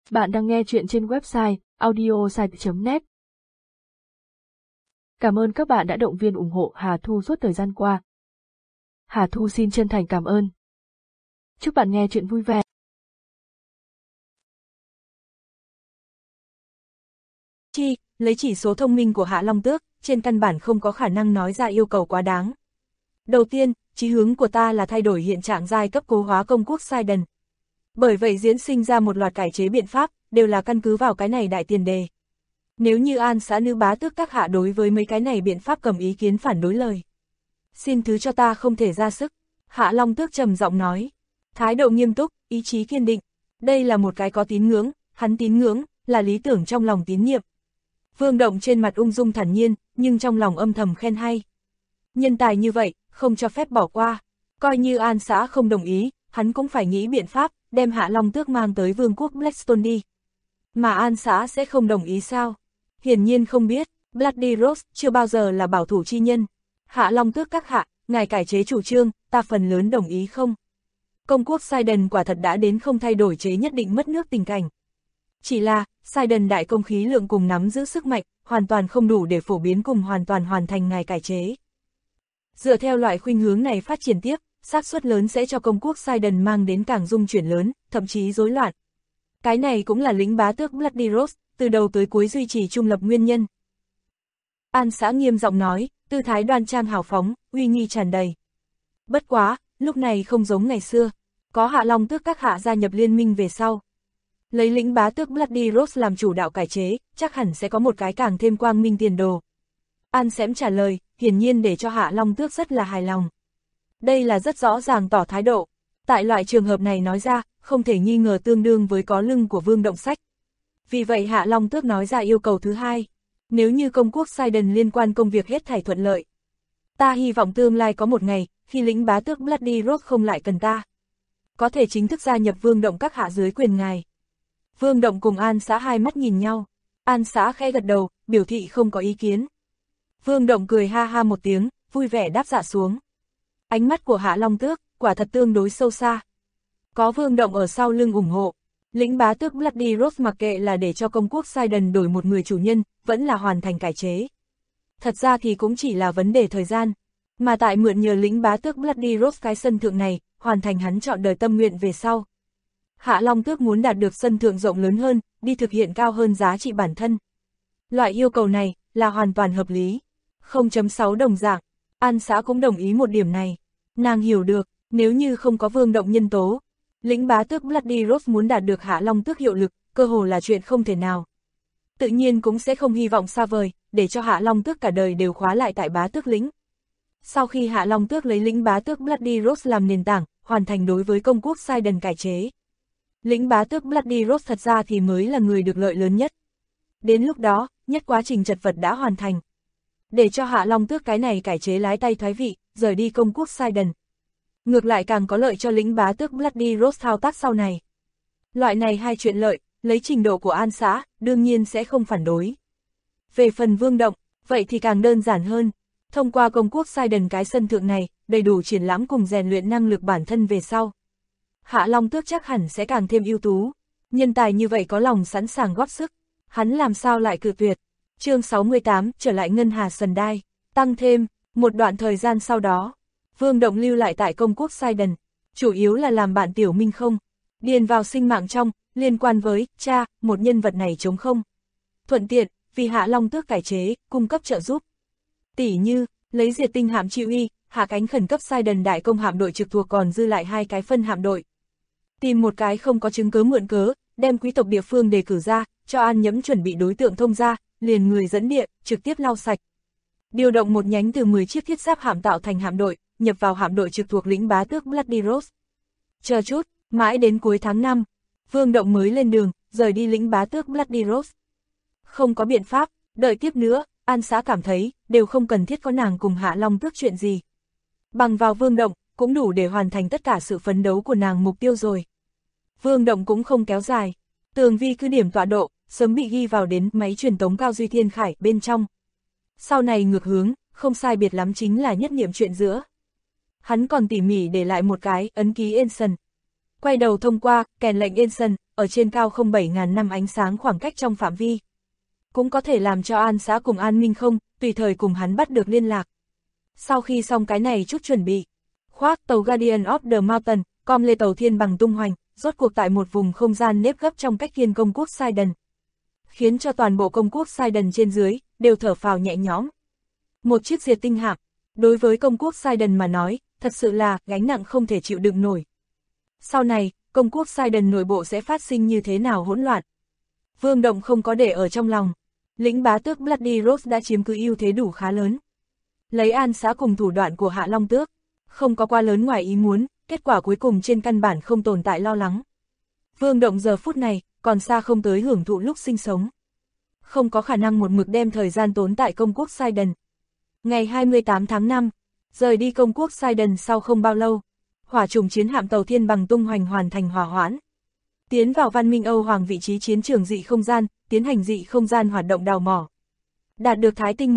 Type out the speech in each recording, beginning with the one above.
Bạn đang nghe chuyện trên website audiosite.net. Cảm ơn các bạn đã động viên ủng hộ Hà Thu suốt thời gian qua. Hà Thu xin chân thành cảm ơn. Chúc bạn nghe chuyện vui vẻ. Lấy chỉ số thông minh của Hạ Long Tước, trên căn bản không có khả năng nói ra yêu cầu quá đáng. Đầu tiên, chí hướng của ta là thay đổi hiện trạng giai cấp cố hóa công quốc Sidon. Bởi vậy diễn sinh ra một loạt cải chế biện pháp, đều là căn cứ vào cái này đại tiền đề. Nếu như An xã nữ bá tước các hạ đối với mấy cái này biện pháp cầm ý kiến phản đối lời, xin thứ cho ta không thể ra sức. Hạ Long Tước trầm giọng nói, thái độ nghiêm túc, ý chí kiên định. Đây là một cái có tín ngưỡng, hắn tín ngưỡng, là lý tưởng trong lòng tín nhiệm. Vương Động trên mặt ung dung thản nhiên, nhưng trong lòng âm thầm khen hay. Nhân tài như vậy, không cho phép bỏ qua. Coi như An xã không đồng ý, hắn cũng phải nghĩ biện pháp, đem Hạ Long Tước mang tới vương quốc Blackstone đi. Mà An xã sẽ không đồng ý sao? Hiển nhiên không biết, Bloody Rose chưa bao giờ là bảo thủ chi nhân. Hạ Long Tước các hạ, ngài cải chế chủ trương, ta phần lớn đồng ý không? Công quốc Sidon quả thật đã đến không thay đổi chế nhất định mất nước tình cảnh. Chỉ là, Sidon đại công khí lượng cùng nắm giữ sức mạnh, hoàn toàn không đủ để phổ biến cùng hoàn toàn hoàn thành ngài cải chế. Dựa theo loại khuynh hướng này phát triển tiếp, xác suất lớn sẽ cho công quốc Sidon mang đến càng dung chuyển lớn, thậm chí rối loạn. Cái này cũng là lĩnh bá tước Bloody Rose, từ đầu tới cuối duy trì trung lập nguyên nhân. An xã nghiêm giọng nói, tư thái đoan trang hào phóng, uy nghi tràn đầy. Bất quá, lúc này không giống ngày xưa, có Hạ Long Tước các hạ gia nhập liên minh về sau. Lấy lĩnh bá tước Bloody Rose làm chủ đạo cải chế, chắc hẳn sẽ có một cái càng thêm quang minh tiền đồ. An xém trả lời, hiển nhiên để cho Hạ Long Tước rất là hài lòng. Đây là rất rõ ràng tỏ thái độ. Tại loại trường hợp này nói ra, không thể nghi ngờ tương đương với có lưng của Vương Động sách. Vì vậy Hạ Long Tước nói ra yêu cầu thứ hai. Nếu như công quốc Sidon liên quan công việc hết thảy thuận lợi, ta hy vọng tương lai có một ngày, khi lĩnh bá tước Bloody Rose không lại cần ta, có thể chính thức gia nhập Vương Động các hạ dưới quyền ngài. Vương Động cùng An xã hai mắt nhìn nhau. An xã khẽ gật đầu, biểu thị không có ý kiến. Vương Động cười ha ha một tiếng, vui vẻ đáp dạ xuống. Ánh mắt của Hạ Long Tước, quả thật tương đối sâu xa. Có Vương Động ở sau lưng ủng hộ, lĩnh bá tước Bloody Rose mặc kệ là để cho công quốc Sidon đổi một người chủ nhân, vẫn là hoàn thành cải chế. Thật ra thì cũng chỉ là vấn đề thời gian, mà tại mượn nhờ lĩnh bá tước Bloody Rose cái sân thượng này, hoàn thành hắn chọn đời tâm nguyện về sau. Hạ Long Tước muốn đạt được sân thượng rộng lớn hơn, đi thực hiện cao hơn giá trị bản thân. Loại yêu cầu này, là hoàn toàn hợp lý. 0.6 đồng dạng, An xã cũng đồng ý một điểm này. Nàng hiểu được, nếu như không có Vương Động nhân tố, lĩnh bá tước Bloody Rose muốn đạt được Hạ Long Tước hiệu lực, cơ hồ là chuyện không thể nào. Tự nhiên cũng sẽ không hy vọng xa vời, để cho Hạ Long Tước cả đời đều khóa lại tại bá tước lĩnh. Sau khi Hạ Long Tước lấy lĩnh bá tước Bloody Rose làm nền tảng, hoàn thành đối với công quốc Sidon cải chế, lĩnh bá tước Bloody Rose thật ra thì mới là người được lợi lớn nhất. Đến lúc đó, nhất quá trình chật vật đã hoàn thành. Để cho Hạ Long Tước cái này cải chế lái tay thoái vị, rời đi công quốc Sidon. Ngược lại càng có lợi cho lĩnh bá tước Bloody Rose thao tác sau này. Loại này hai chuyện lợi, lấy trình độ của An xã, đương nhiên sẽ không phản đối. Về phần Vương Động, vậy thì càng đơn giản hơn. Thông qua công quốc Sidon cái sân thượng này, đầy đủ triển lãm cùng rèn luyện năng lực bản thân về sau. Hạ Long Tước chắc hẳn sẽ càng thêm ưu tú. Nhân tài như vậy có lòng sẵn sàng góp sức. Hắn làm sao lại cự tuyệt. Chương 68, trở lại Ngân Hà Sần Đai. Tăng thêm, một đoạn thời gian sau đó, Vương Động lưu lại tại công quốc Sidon, chủ yếu là làm bạn Tiểu Minh không, điền vào sinh mạng trong, liên quan với, cha, một nhân vật này trống không. Thuận tiện, vì Hạ Long Tước cải chế, cung cấp trợ giúp. Tỉ như, lấy diệt tinh hạm Chiêu Y, hạ cánh khẩn cấp Sidon đại công hạm đội trực thuộc còn dư lại hai cái phân hạm đội. Tìm một cái không có chứng cớ mượn cớ, đem quý tộc địa phương đề cử ra, cho An Nhẫm chuẩn bị đối tượng thông ra, liền người dẫn địa, trực tiếp lau sạch. Điều động một nhánh từ 10 chiếc thiết giáp hạm tạo thành hạm đội, nhập vào hạm đội trực thuộc lĩnh bá tước Bloody Rose. Chờ chút, mãi đến cuối tháng 5, Vương Động mới lên đường, rời đi lĩnh bá tước Bloody Rose. Không có biện pháp, đợi tiếp nữa, An xã cảm thấy, đều không cần thiết có nàng cùng Hạ Long Tước chuyện gì. Bằng vào Vương Động, cũng đủ để hoàn thành tất cả sự phấn đấu của nàng mục tiêu rồi. Vương Động cũng không kéo dài, tường vi cứ điểm tọa độ, sớm bị ghi vào đến máy truyền tống Cao Duy Thiên Khải bên trong. Sau này ngược hướng, không sai biệt lắm chính là nhất niệm chuyện giữa. Hắn còn tỉ mỉ để lại một cái ấn ký Ensign. Quay đầu thông qua, kèn lệnh Ensign, ở trên cao không 7.000 năm ánh sáng khoảng cách trong phạm vi. Cũng có thể làm cho An Xã cùng An Minh không, tùy thời cùng hắn bắt được liên lạc. Sau khi xong cái này chút chuẩn bị, khoác tàu Guardian of the Mountain, com lê tàu thiên bằng tung hoành, rốt cuộc tại một vùng không gian nếp gấp trong cách thiên công quốc Sidon. Khiến cho toàn bộ công quốc Sidon trên dưới, đều thở phào nhẹ nhõm. Một chiếc diệt tinh hạm, đối với công quốc Sidon mà nói, thật sự là gánh nặng không thể chịu đựng nổi. Sau này, công quốc Sidon nội bộ sẽ phát sinh như thế nào hỗn loạn. Vương Động không có để ở trong lòng. Lĩnh bá tước Bloody Rose đã chiếm cứ ưu thế đủ khá lớn. Lấy An Xã cùng thủ đoạn của Hạ Long Tước, không có quá lớn ngoài ý muốn, kết quả cuối cùng trên căn bản không tồn tại lo lắng. Vương Động giờ phút này, còn xa không tới hưởng thụ lúc sinh sống. Không có khả năng một mực đem thời gian tốn tại công quốc Sidon. Ngày 28 tháng 5, rời đi công quốc Sidon sau không bao lâu, hỏa trùng chiến hạm tàu thiên bằng tung hoành hoàn thành hỏa hoãn. Tiến vào văn minh Âu Hoàng vị trí chiến trường dị không gian, tiến hành dị không gian hoạt động đào mỏ. Đạt được thái tinh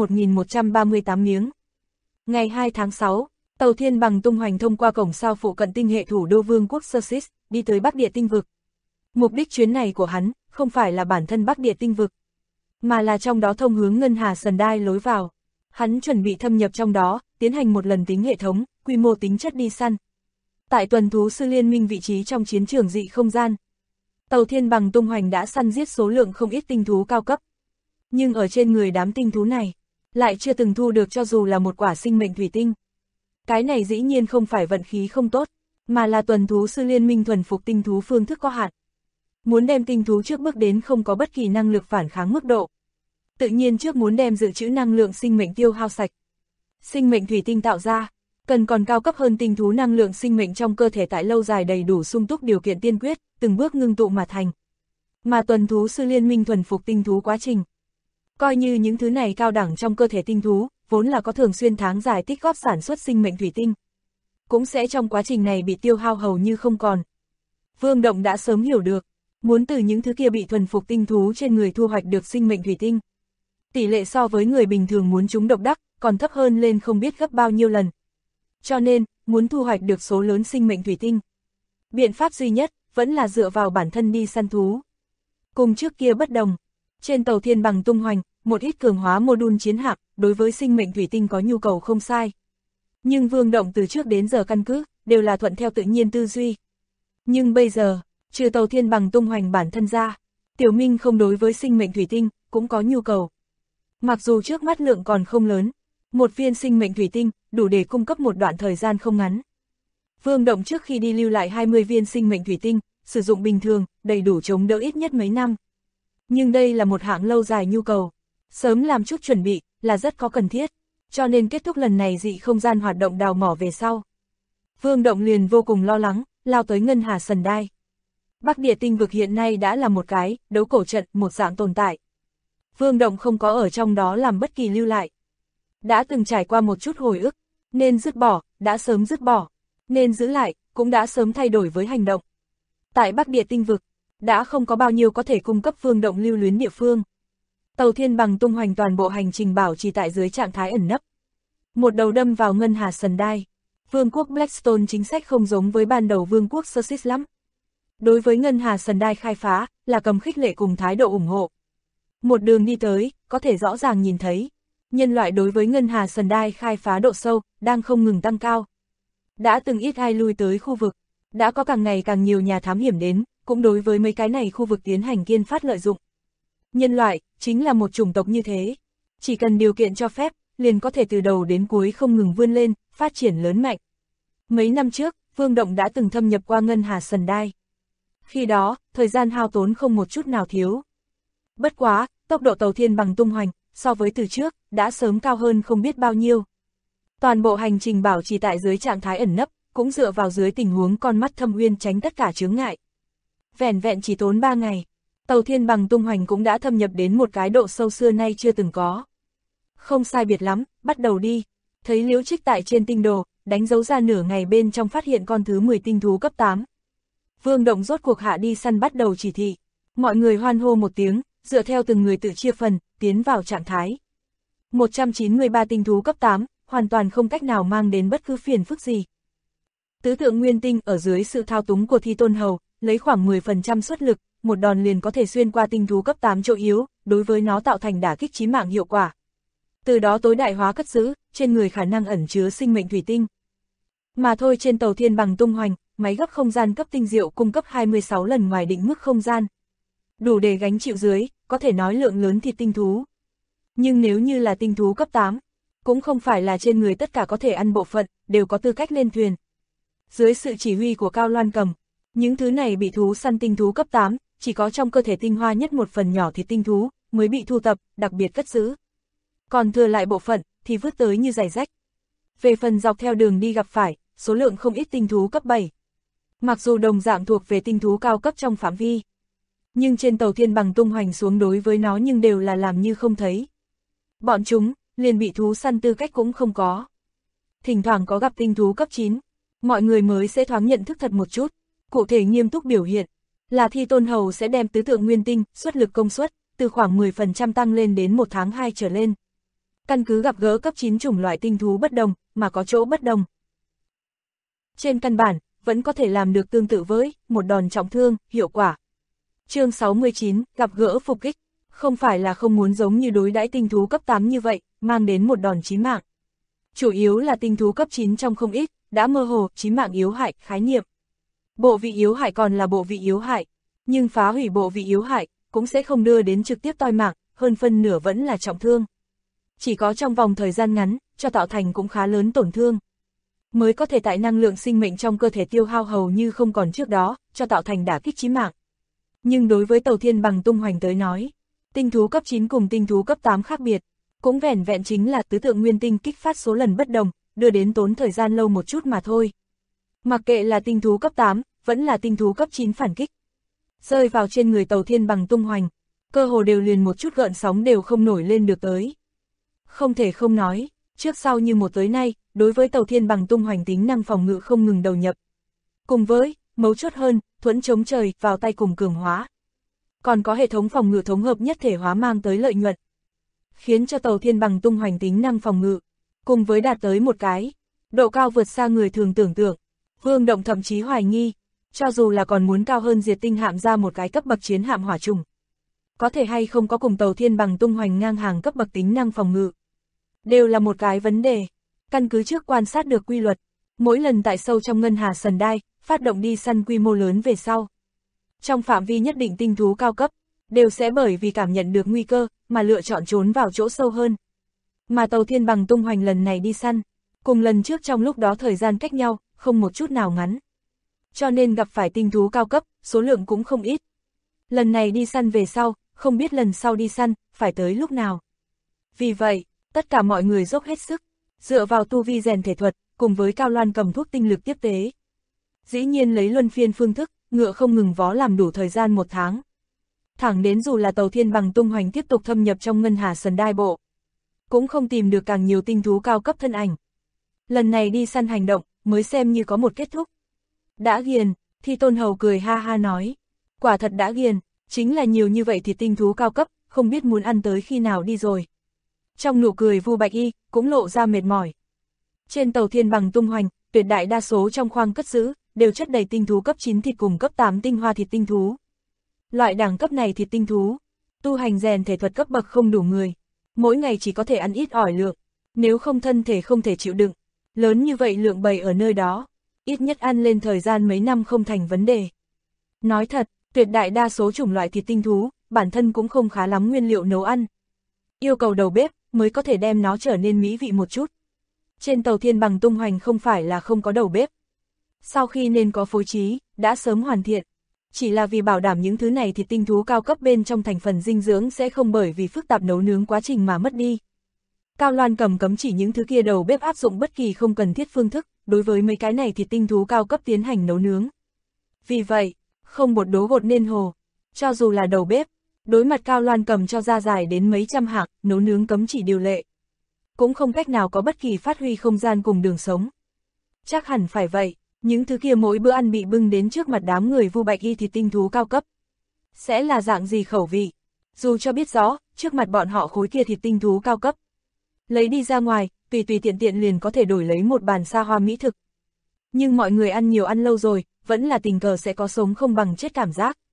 1138 miếng. Ngày 2 tháng 6, tàu thiên bằng tung hoành thông qua cổng sao phụ cận tinh hệ thủ đô vương quốc Sussex, đi tới Bắc Địa tinh vực. Mục đích chuyến này của hắn, không phải là bản thân Bắc Địa tinh vực, mà là trong đó thông hướng Ngân Hà Sundai lối vào. Hắn chuẩn bị thâm nhập trong đó, tiến hành một lần tính hệ thống, quy mô tính chất đi săn. Tại tuần thú sư liên minh vị trí trong chiến trường dị không gian, tàu thiên bằng tung hoành đã săn giết số lượng không ít tinh thú cao cấp. Nhưng ở trên người đám tinh thú này, lại chưa từng thu được cho dù là một quả sinh mệnh thủy tinh. Cái này dĩ nhiên không phải vận khí không tốt, mà là tuần thú sư liên minh thuần phục tinh thú phương thức có hạn. Muốn đem tinh thú trước bước đến không có bất kỳ năng lực phản kháng mức độ. Tự nhiên trước muốn đem dự trữ năng lượng sinh mệnh tiêu hao sạch. Sinh mệnh thủy tinh tạo ra, cần còn cao cấp hơn tinh thú năng lượng sinh mệnh trong cơ thể tại lâu dài đầy đủ sung túc điều kiện tiên quyết, từng bước ngưng tụ mà thành. Mà tuần thú sư liên minh thuần phục tinh thú quá trình, coi như những thứ này cao đẳng trong cơ thể tinh thú, vốn là có thường xuyên tháng dài tích góp sản xuất sinh mệnh thủy tinh, cũng sẽ trong quá trình này bị tiêu hao hầu như không còn. Vương Động đã sớm hiểu được, muốn từ những thứ kia bị thuần phục tinh thú trên người thu hoạch được sinh mệnh thủy tinh, tỷ lệ so với người bình thường muốn trúng độc đắc, còn thấp hơn lên không biết gấp bao nhiêu lần. Cho nên, muốn thu hoạch được số lớn sinh mệnh thủy tinh, biện pháp duy nhất, vẫn là dựa vào bản thân đi săn thú. Cùng trước kia bất đồng, trên tàu thiên bằng tung hoành, một ít cường hóa mô đun chiến hạm, đối với sinh mệnh thủy tinh có nhu cầu không sai. Nhưng Vương Động từ trước đến giờ căn cứ, đều là thuận theo tự nhiên tư duy. Nhưng bây giờ, trừ tàu thiên bằng tung hoành bản thân ra, Tiểu Minh không đối với sinh mệnh thủy tinh, cũng có nhu cầu. Mặc dù trước mắt lượng còn không lớn, một viên sinh mệnh thủy tinh, đủ để cung cấp một đoạn thời gian không ngắn. Vương Động trước khi đi lưu lại 20 viên sinh mệnh thủy tinh, sử dụng bình thường, đầy đủ chống đỡ ít nhất mấy năm. Nhưng đây là một hạng lâu dài nhu cầu, sớm làm chút chuẩn bị, là rất có cần thiết, cho nên kết thúc lần này dị không gian hoạt động đào mỏ về sau. Vương Động liền vô cùng lo lắng, lao tới Ngân Hà Sundai. Bắc Địa tinh vực hiện nay đã là một cái, đấu cổ trận, một dạng tồn tại. Vương Động không có ở trong đó làm bất kỳ lưu lại. Đã từng trải qua một chút hồi ức, nên dứt bỏ, đã sớm dứt bỏ, nên giữ lại, cũng đã sớm thay đổi với hành động. Tại Bắc Địa tinh vực, đã không có bao nhiêu có thể cung cấp Vương Động lưu luyến địa phương. Tàu thiên bằng tung hoành toàn bộ hành trình bảo trì tại dưới trạng thái ẩn nấp. Một đầu đâm vào Ngân Hà Sundai. Vương quốc Blackstone chính sách không giống với ban đầu Vương quốc Sussex lắm. Đối với Ngân Hà Sundai khai phá, là cầm khích lệ cùng thái độ ủng hộ. Một đường đi tới, có thể rõ ràng nhìn thấy, nhân loại đối với Ngân Hà Sundai khai phá độ sâu, đang không ngừng tăng cao. Đã từng ít ai lui tới khu vực, đã có càng ngày càng nhiều nhà thám hiểm đến, cũng đối với mấy cái này khu vực tiến hành kiên phát lợi dụng. Nhân loại, chính là một chủng tộc như thế. Chỉ cần điều kiện cho phép, liền có thể từ đầu đến cuối không ngừng vươn lên, phát triển lớn mạnh. Mấy năm trước, Vương Động đã từng thâm nhập qua Ngân Hà Sundai. Khi đó, thời gian hao tốn không một chút nào thiếu. Bất quá, tốc độ tàu thiên bằng tung hoành, so với từ trước, đã sớm cao hơn không biết bao nhiêu. Toàn bộ hành trình bảo trì tại dưới trạng thái ẩn nấp, cũng dựa vào dưới tình huống con mắt thâm uyên tránh tất cả chướng ngại. Vẻn vẹn chỉ tốn 3 ngày, tàu thiên bằng tung hoành cũng đã thâm nhập đến một cái độ sâu xưa nay chưa từng có. Không sai biệt lắm, bắt đầu đi. Thấy Liễu Trích tại trên tinh đồ, đánh dấu ra nửa ngày bên trong phát hiện con thứ 10 tinh thú cấp 8. Vương Động rốt cuộc hạ đi săn bắt đầu chỉ thị. Mọi người hoan hô một tiếng, dựa theo từng người tự chia phần, tiến vào trạng thái. 193 tinh thú cấp 8, hoàn toàn không cách nào mang đến bất cứ phiền phức gì. Tứ tượng nguyên tinh ở dưới sự thao túng của Thi Tôn Hầu, lấy khoảng 10% suất lực, một đòn liền có thể xuyên qua tinh thú cấp 8 chỗ yếu, đối với nó tạo thành đả kích chí mạng hiệu quả. Từ đó tối đại hóa cất giữ, trên người khả năng ẩn chứa sinh mệnh thủy tinh. Mà thôi trên tàu thiên bằng tung hoành, máy gấp không gian cấp tinh diệu cung cấp 26 lần ngoài định mức không gian. Đủ để gánh chịu dưới, có thể nói lượng lớn thịt tinh thú. Nhưng nếu như là tinh thú cấp 8, cũng không phải là trên người tất cả có thể ăn bộ phận, đều có tư cách lên thuyền. Dưới sự chỉ huy của Cao Loan Cầm, những thứ này bị thú săn tinh thú cấp 8, chỉ có trong cơ thể tinh hoa nhất một phần nhỏ thịt tinh thú, mới bị thu tập, đặc biệt cất giữ. Còn thừa lại bộ phận, thì vứt tới như giày rách. Về phần dọc theo đường đi gặp phải, số lượng không ít tinh thú cấp 7. Mặc dù đồng dạng thuộc về tinh thú cao cấp trong phạm vi, nhưng trên tàu thiên bằng tung hoành xuống đối với nó nhưng đều là làm như không thấy. Bọn chúng, liền bị thú săn tư cách cũng không có. Thỉnh thoảng có gặp tinh thú cấp 9, mọi người mới sẽ thoáng nhận thức thật một chút. Cụ thể nghiêm túc biểu hiện, là Thi Tôn Hầu sẽ đem tứ tượng nguyên tinh, xuất lực công suất, từ khoảng 10% tăng lên đến 1 tháng 2 trở lên. Căn cứ gặp gỡ cấp 9 chủng loại tinh thú bất đồng, mà có chỗ bất đồng. Trên căn bản, vẫn có thể làm được tương tự với một đòn trọng thương, hiệu quả. Chương 69, gặp gỡ phục kích, không phải là không muốn giống như đối đãi tinh thú cấp 8 như vậy, mang đến một đòn chí mạng. Chủ yếu là tinh thú cấp 9 trong không ít, đã mơ hồ, chí mạng yếu hại, khái niệm. Bộ vị yếu hại còn là bộ vị yếu hại, nhưng phá hủy bộ vị yếu hại, cũng sẽ không đưa đến trực tiếp toi mạng, hơn phân nửa vẫn là trọng thương. Chỉ có trong vòng thời gian ngắn, cho tạo thành cũng khá lớn tổn thương, mới có thể tại năng lượng sinh mệnh trong cơ thể tiêu hao hầu như không còn trước đó, cho tạo thành đả kích chí mạng. Nhưng đối với tàu thiên bằng tung hoành tới nói, tinh thú cấp 9 cùng tinh thú cấp 8 khác biệt, cũng vẻn vẹn chính là tứ tượng nguyên tinh kích phát số lần bất đồng, đưa đến tốn thời gian lâu một chút mà thôi. Mặc kệ là tinh thú cấp 8, vẫn là tinh thú cấp 9 phản kích. Rơi vào trên người tàu thiên bằng tung hoành, cơ hồ đều liền một chút gợn sóng đều không nổi lên được tới. Không thể không nói, trước sau như một tới nay, đối với tàu thiên bằng tung hoành tính năng phòng ngự không ngừng đầu nhập. Cùng với, mấu chốt hơn, thuẫn chống trời, vào tay cùng cường hóa. Còn có hệ thống phòng ngự thống hợp nhất thể hóa mang tới lợi nhuận, khiến cho tàu thiên bằng tung hoành tính năng phòng ngự, cùng với đạt tới một cái độ cao vượt xa người thường tưởng tượng. Vương Động thậm chí hoài nghi, cho dù là còn muốn cao hơn diệt tinh hạm ra một cái cấp bậc chiến hạm hỏa trùng, có thể hay không có cùng tàu thiên bằng tung hoành ngang hàng cấp bậc tính năng phòng ngự, đều là một cái vấn đề. Căn cứ trước quan sát được quy luật, mỗi lần tại sâu trong ngân hà sần đai, phát động đi săn quy mô lớn về sau, trong phạm vi nhất định tinh thú cao cấp, đều sẽ bởi vì cảm nhận được nguy cơ, mà lựa chọn trốn vào chỗ sâu hơn. Mà tàu thiên bằng tung hoành lần này đi săn, cùng lần trước trong lúc đó thời gian cách nhau, không một chút nào ngắn. Cho nên gặp phải tinh thú cao cấp, số lượng cũng không ít. Lần này đi săn về sau, không biết lần sau đi săn, phải tới lúc nào. Vì vậy, tất cả mọi người dốc hết sức, dựa vào tu vi rèn thể thuật, cùng với Cao Loan cầm thuốc tinh lực tiếp tế. Dĩ nhiên lấy luân phiên phương thức, ngựa không ngừng vó làm đủ thời gian 1 tháng. Thẳng đến dù là tàu thiên bằng tung hoành tiếp tục thâm nhập trong ngân hà sần đai bộ, cũng không tìm được càng nhiều tinh thú cao cấp thân ảnh. Lần này đi săn hành động, mới xem như có một kết thúc. Đã ghiền, Thi Tôn Hầu cười ha ha nói. Quả thật đã ghiền, chính là nhiều như vậy thì tinh thú cao cấp, không biết muốn ăn tới khi nào đi rồi. Trong nụ cười Vu Bạch Y, cũng lộ ra mệt mỏi. Trên tàu thiên bằng tung hoành, tuyệt đại đa số trong khoang cất giữ, đều chất đầy tinh thú cấp 9 thịt cùng cấp 8 tinh hoa thịt tinh thú. Loại đẳng cấp này thịt tinh thú, tu hành rèn thể thuật cấp bậc không đủ người, mỗi ngày chỉ có thể ăn ít ỏi lượng, nếu không thân thể không thể chịu đựng. Lớn như vậy lượng bày ở nơi đó, ít nhất ăn lên thời gian mấy năm không thành vấn đề. Nói thật, tuyệt đại đa số chủng loại thịt tinh thú, bản thân cũng không khá lắm nguyên liệu nấu ăn. Yêu cầu đầu bếp, mới có thể đem nó trở nên mỹ vị một chút. Trên tàu thiên bằng tung hoành không phải là không có đầu bếp. Sau khi nên có phối trí, đã sớm hoàn thiện. Chỉ là vì bảo đảm những thứ này thịt tinh thú cao cấp bên trong thành phần dinh dưỡng sẽ không bởi vì phức tạp nấu nướng quá trình mà mất đi. Cao Loan cầm cấm chỉ những thứ kia đầu bếp áp dụng bất kỳ không cần thiết phương thức, đối với mấy cái này thịt tinh thú cao cấp tiến hành nấu nướng. Vì vậy, không bột đố gột nên hồ, cho dù là đầu bếp, đối mặt Cao Loan cầm cho ra dài đến mấy trăm hạng, nấu nướng cấm chỉ điều lệ, cũng không cách nào có bất kỳ phát huy không gian cùng đường sống. Chắc hẳn phải vậy, những thứ kia mỗi bữa ăn bị bưng đến trước mặt đám người Vu Bạch Y thịt tinh thú cao cấp, sẽ là dạng gì khẩu vị, dù cho biết rõ, trước mặt bọn họ khối kia thịt tinh thú cao cấp, lấy đi ra ngoài, tùy tùy tiện tiện liền có thể đổi lấy một bàn xa hoa mỹ thực. Nhưng mọi người ăn nhiều ăn lâu rồi, vẫn là tình cờ sẽ có sống không bằng chết cảm giác.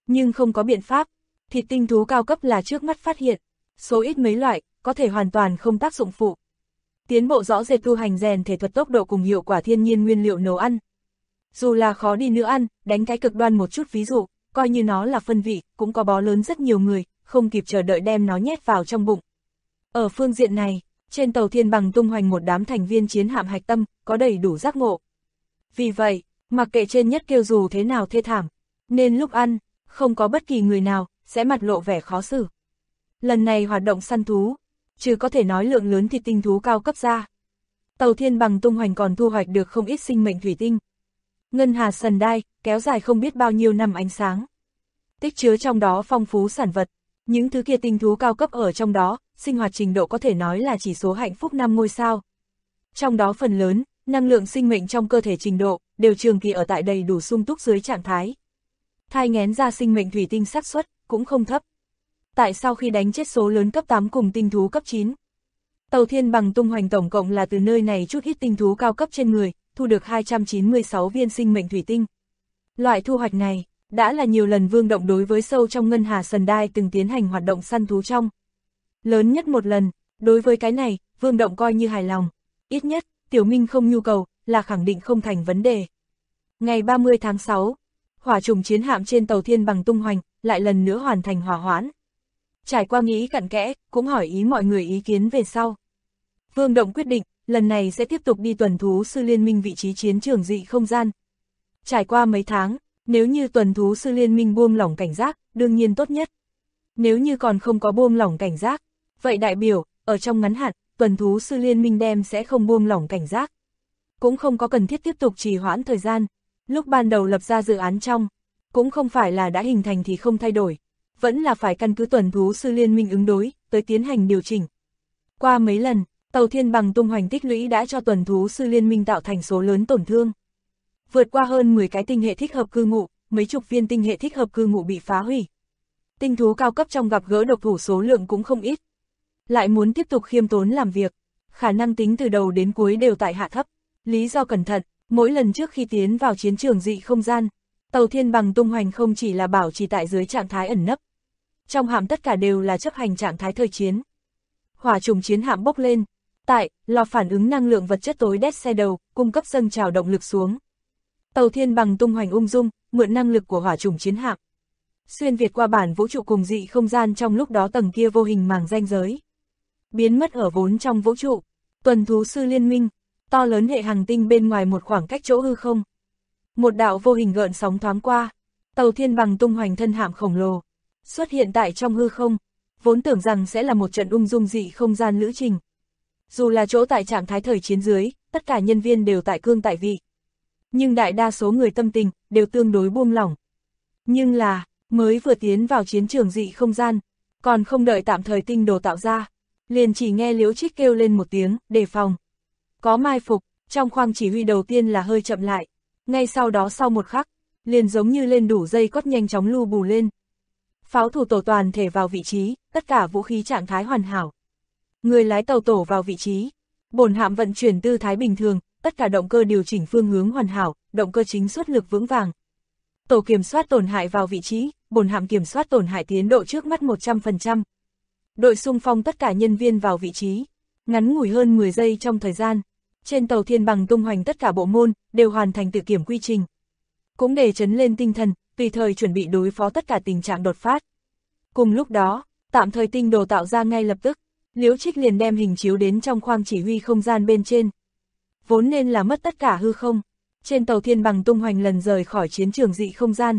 Nhưng không có biện pháp, thịt tinh thú cao cấp là trước mắt phát hiện, số ít mấy loại, có thể hoàn toàn không tác dụng phụ. Tiến bộ rõ rệt tu hành rèn thể thuật tốc độ cùng hiệu quả thiên nhiên nguyên liệu nấu ăn. Dù là khó đi nữa ăn, đánh cái cực đoan một chút ví dụ, coi như nó là phân vị, cũng có bó lớn rất nhiều người, không kịp chờ đợi đem nó nhét vào trong bụng. Ở phương diện này, trên tàu Thiên Bằng tung hoành một đám thành viên chiến hạm hạch tâm, có đầy đủ giác ngộ. Vì vậy, mặc kệ trên nhất kêu dù thế nào thê thảm, nên lúc ăn, không có bất kỳ người nào sẽ mặt lộ vẻ khó xử. Lần này hoạt động săn thú, trừ có thể nói lượng lớn thịt tinh thú cao cấp ra, tàu Thiên Bằng tung hoành còn thu hoạch được không ít sinh mệnh thủy tinh. Ngân hà sần đai, kéo dài không biết bao nhiêu năm ánh sáng. Tích chứa trong đó phong phú sản vật, những thứ kia tinh thú cao cấp ở trong đó, sinh hoạt trình độ có thể nói là chỉ số hạnh phúc 5 ngôi sao. Trong đó phần lớn, năng lượng sinh mệnh trong cơ thể trình độ, đều trường kỳ ở tại đầy đủ sung túc dưới trạng thái. Thai nghén ra sinh mệnh thủy tinh xác suất cũng không thấp. Tại sau khi đánh chết số lớn cấp 8 cùng tinh thú cấp 9, tàu Thiên Bằng tung hoành tổng cộng là từ nơi này chút ít tinh thú cao cấp trên người, thu được 296 viên sinh mệnh thủy tinh. Loại thu hoạch này, đã là nhiều lần Vương Động đối với sâu trong ngân hà sần đai từng tiến hành hoạt động săn thú trong. Lớn nhất một lần, đối với cái này, Vương Động coi như hài lòng. Ít nhất, Tiểu Minh không nhu cầu, là khẳng định không thành vấn đề. Ngày 30 tháng 6, hỏa trùng chiến hạm trên tàu Thiên Bằng tung hoành, lại lần nữa hoàn thành hỏa hoãn. Trải qua nghĩ cặn kẽ, cũng hỏi ý mọi người ý kiến về sau. Vương Động quyết định, lần này sẽ tiếp tục đi tuần thú sư liên minh vị trí chiến trường dị không gian. Trải qua mấy tháng, nếu như tuần thú sư liên minh buông lỏng cảnh giác, đương nhiên tốt nhất. Nếu như còn không có buông lỏng cảnh giác, vậy đại biểu, ở trong ngắn hạn, tuần thú sư liên minh đem sẽ không buông lỏng cảnh giác. Cũng không có cần thiết tiếp tục trì hoãn thời gian. Lúc ban đầu lập ra dự án trong, cũng không phải là đã hình thành thì không thay đổi, vẫn là phải căn cứ tuần thú sư liên minh ứng đối, tới tiến hành điều chỉnh. Qua mấy lần, tàu Thiên Bằng tung hoành tích lũy đã cho tuần thú sư liên minh tạo thành số lớn tổn thương. Vượt qua hơn 10 cái tinh hệ thích hợp cư ngụ, mấy chục viên tinh hệ thích hợp cư ngụ bị phá hủy. Tinh thú cao cấp trong gặp gỡ độc thủ số lượng cũng không ít. Lại muốn tiếp tục khiêm tốn làm việc, khả năng tính từ đầu đến cuối đều tại hạ thấp. Lý do cẩn thận, mỗi lần trước khi tiến vào chiến trường dị không gian, tàu Thiên Bằng tung hoành không chỉ là bảo trì tại dưới trạng thái ẩn nấp. Trong hạm tất cả đều là chấp hành trạng thái thời chiến. Hỏa trùng chiến hạm bốc lên, tại lò phản ứng năng lượng vật chất tối đét xe đầu, cung cấp dâng trào động lực xuống. Tàu Thiên Bằng tung hoành ung dung, mượn năng lực của hỏa trùng chiến hạm, xuyên việt qua bản vũ trụ cùng dị không gian trong lúc đó tầng kia vô hình màng ranh giới, biến mất ở vốn trong vũ trụ. Tuần thú sư liên minh, to lớn hệ hành tinh bên ngoài một khoảng cách chỗ hư không. Một đạo vô hình gợn sóng thoáng qua, tàu Thiên Bằng tung hoành thân hạm khổng lồ xuất hiện tại trong hư không, vốn tưởng rằng sẽ là một trận ung dung dị không gian lữ trình. Dù là chỗ tại trạng thái thời chiến dưới, tất cả nhân viên đều tại cương tại vị. Nhưng đại đa số người tâm tình, đều tương đối buông lỏng. Nhưng là, mới vừa tiến vào chiến trường dị không gian, còn không đợi tạm thời tinh đồ tạo ra, liền chỉ nghe Liễu Trích kêu lên một tiếng, đề phòng. Có mai phục, trong khoang chỉ huy đầu tiên là hơi chậm lại, ngay sau đó sau một khắc, liền giống như lên đủ dây cót nhanh chóng lu bù lên. Pháo thủ tổ toàn thể vào vị trí, tất cả vũ khí trạng thái hoàn hảo. Người lái tàu tổ vào vị trí, bổn hạm vận chuyển tư thái bình thường, tất cả động cơ điều chỉnh phương hướng hoàn hảo, động cơ chính suất lực vững vàng. Tổ kiểm soát tổn hại vào vị trí, bổn hạm kiểm soát tổn hại tiến độ trước mắt 100%. Đội xung phong tất cả nhân viên vào vị trí, ngắn ngủi hơn 10 giây trong thời gian. Trên tàu Thiên Bằng tung hoành tất cả bộ môn, đều hoàn thành tự kiểm quy trình. Cũng để trấn lên tinh thần, tùy thời chuẩn bị đối phó tất cả tình trạng đột phát. Cùng lúc đó, tạm thời tinh đồ tạo ra ngay lập tức, Liễu Trích liền đem hình chiếu đến trong khoang chỉ huy không gian bên trên. Vốn nên là mất tất cả hư không, trên tàu Thiên Bằng tung hoành lần rời khỏi chiến trường dị không gian.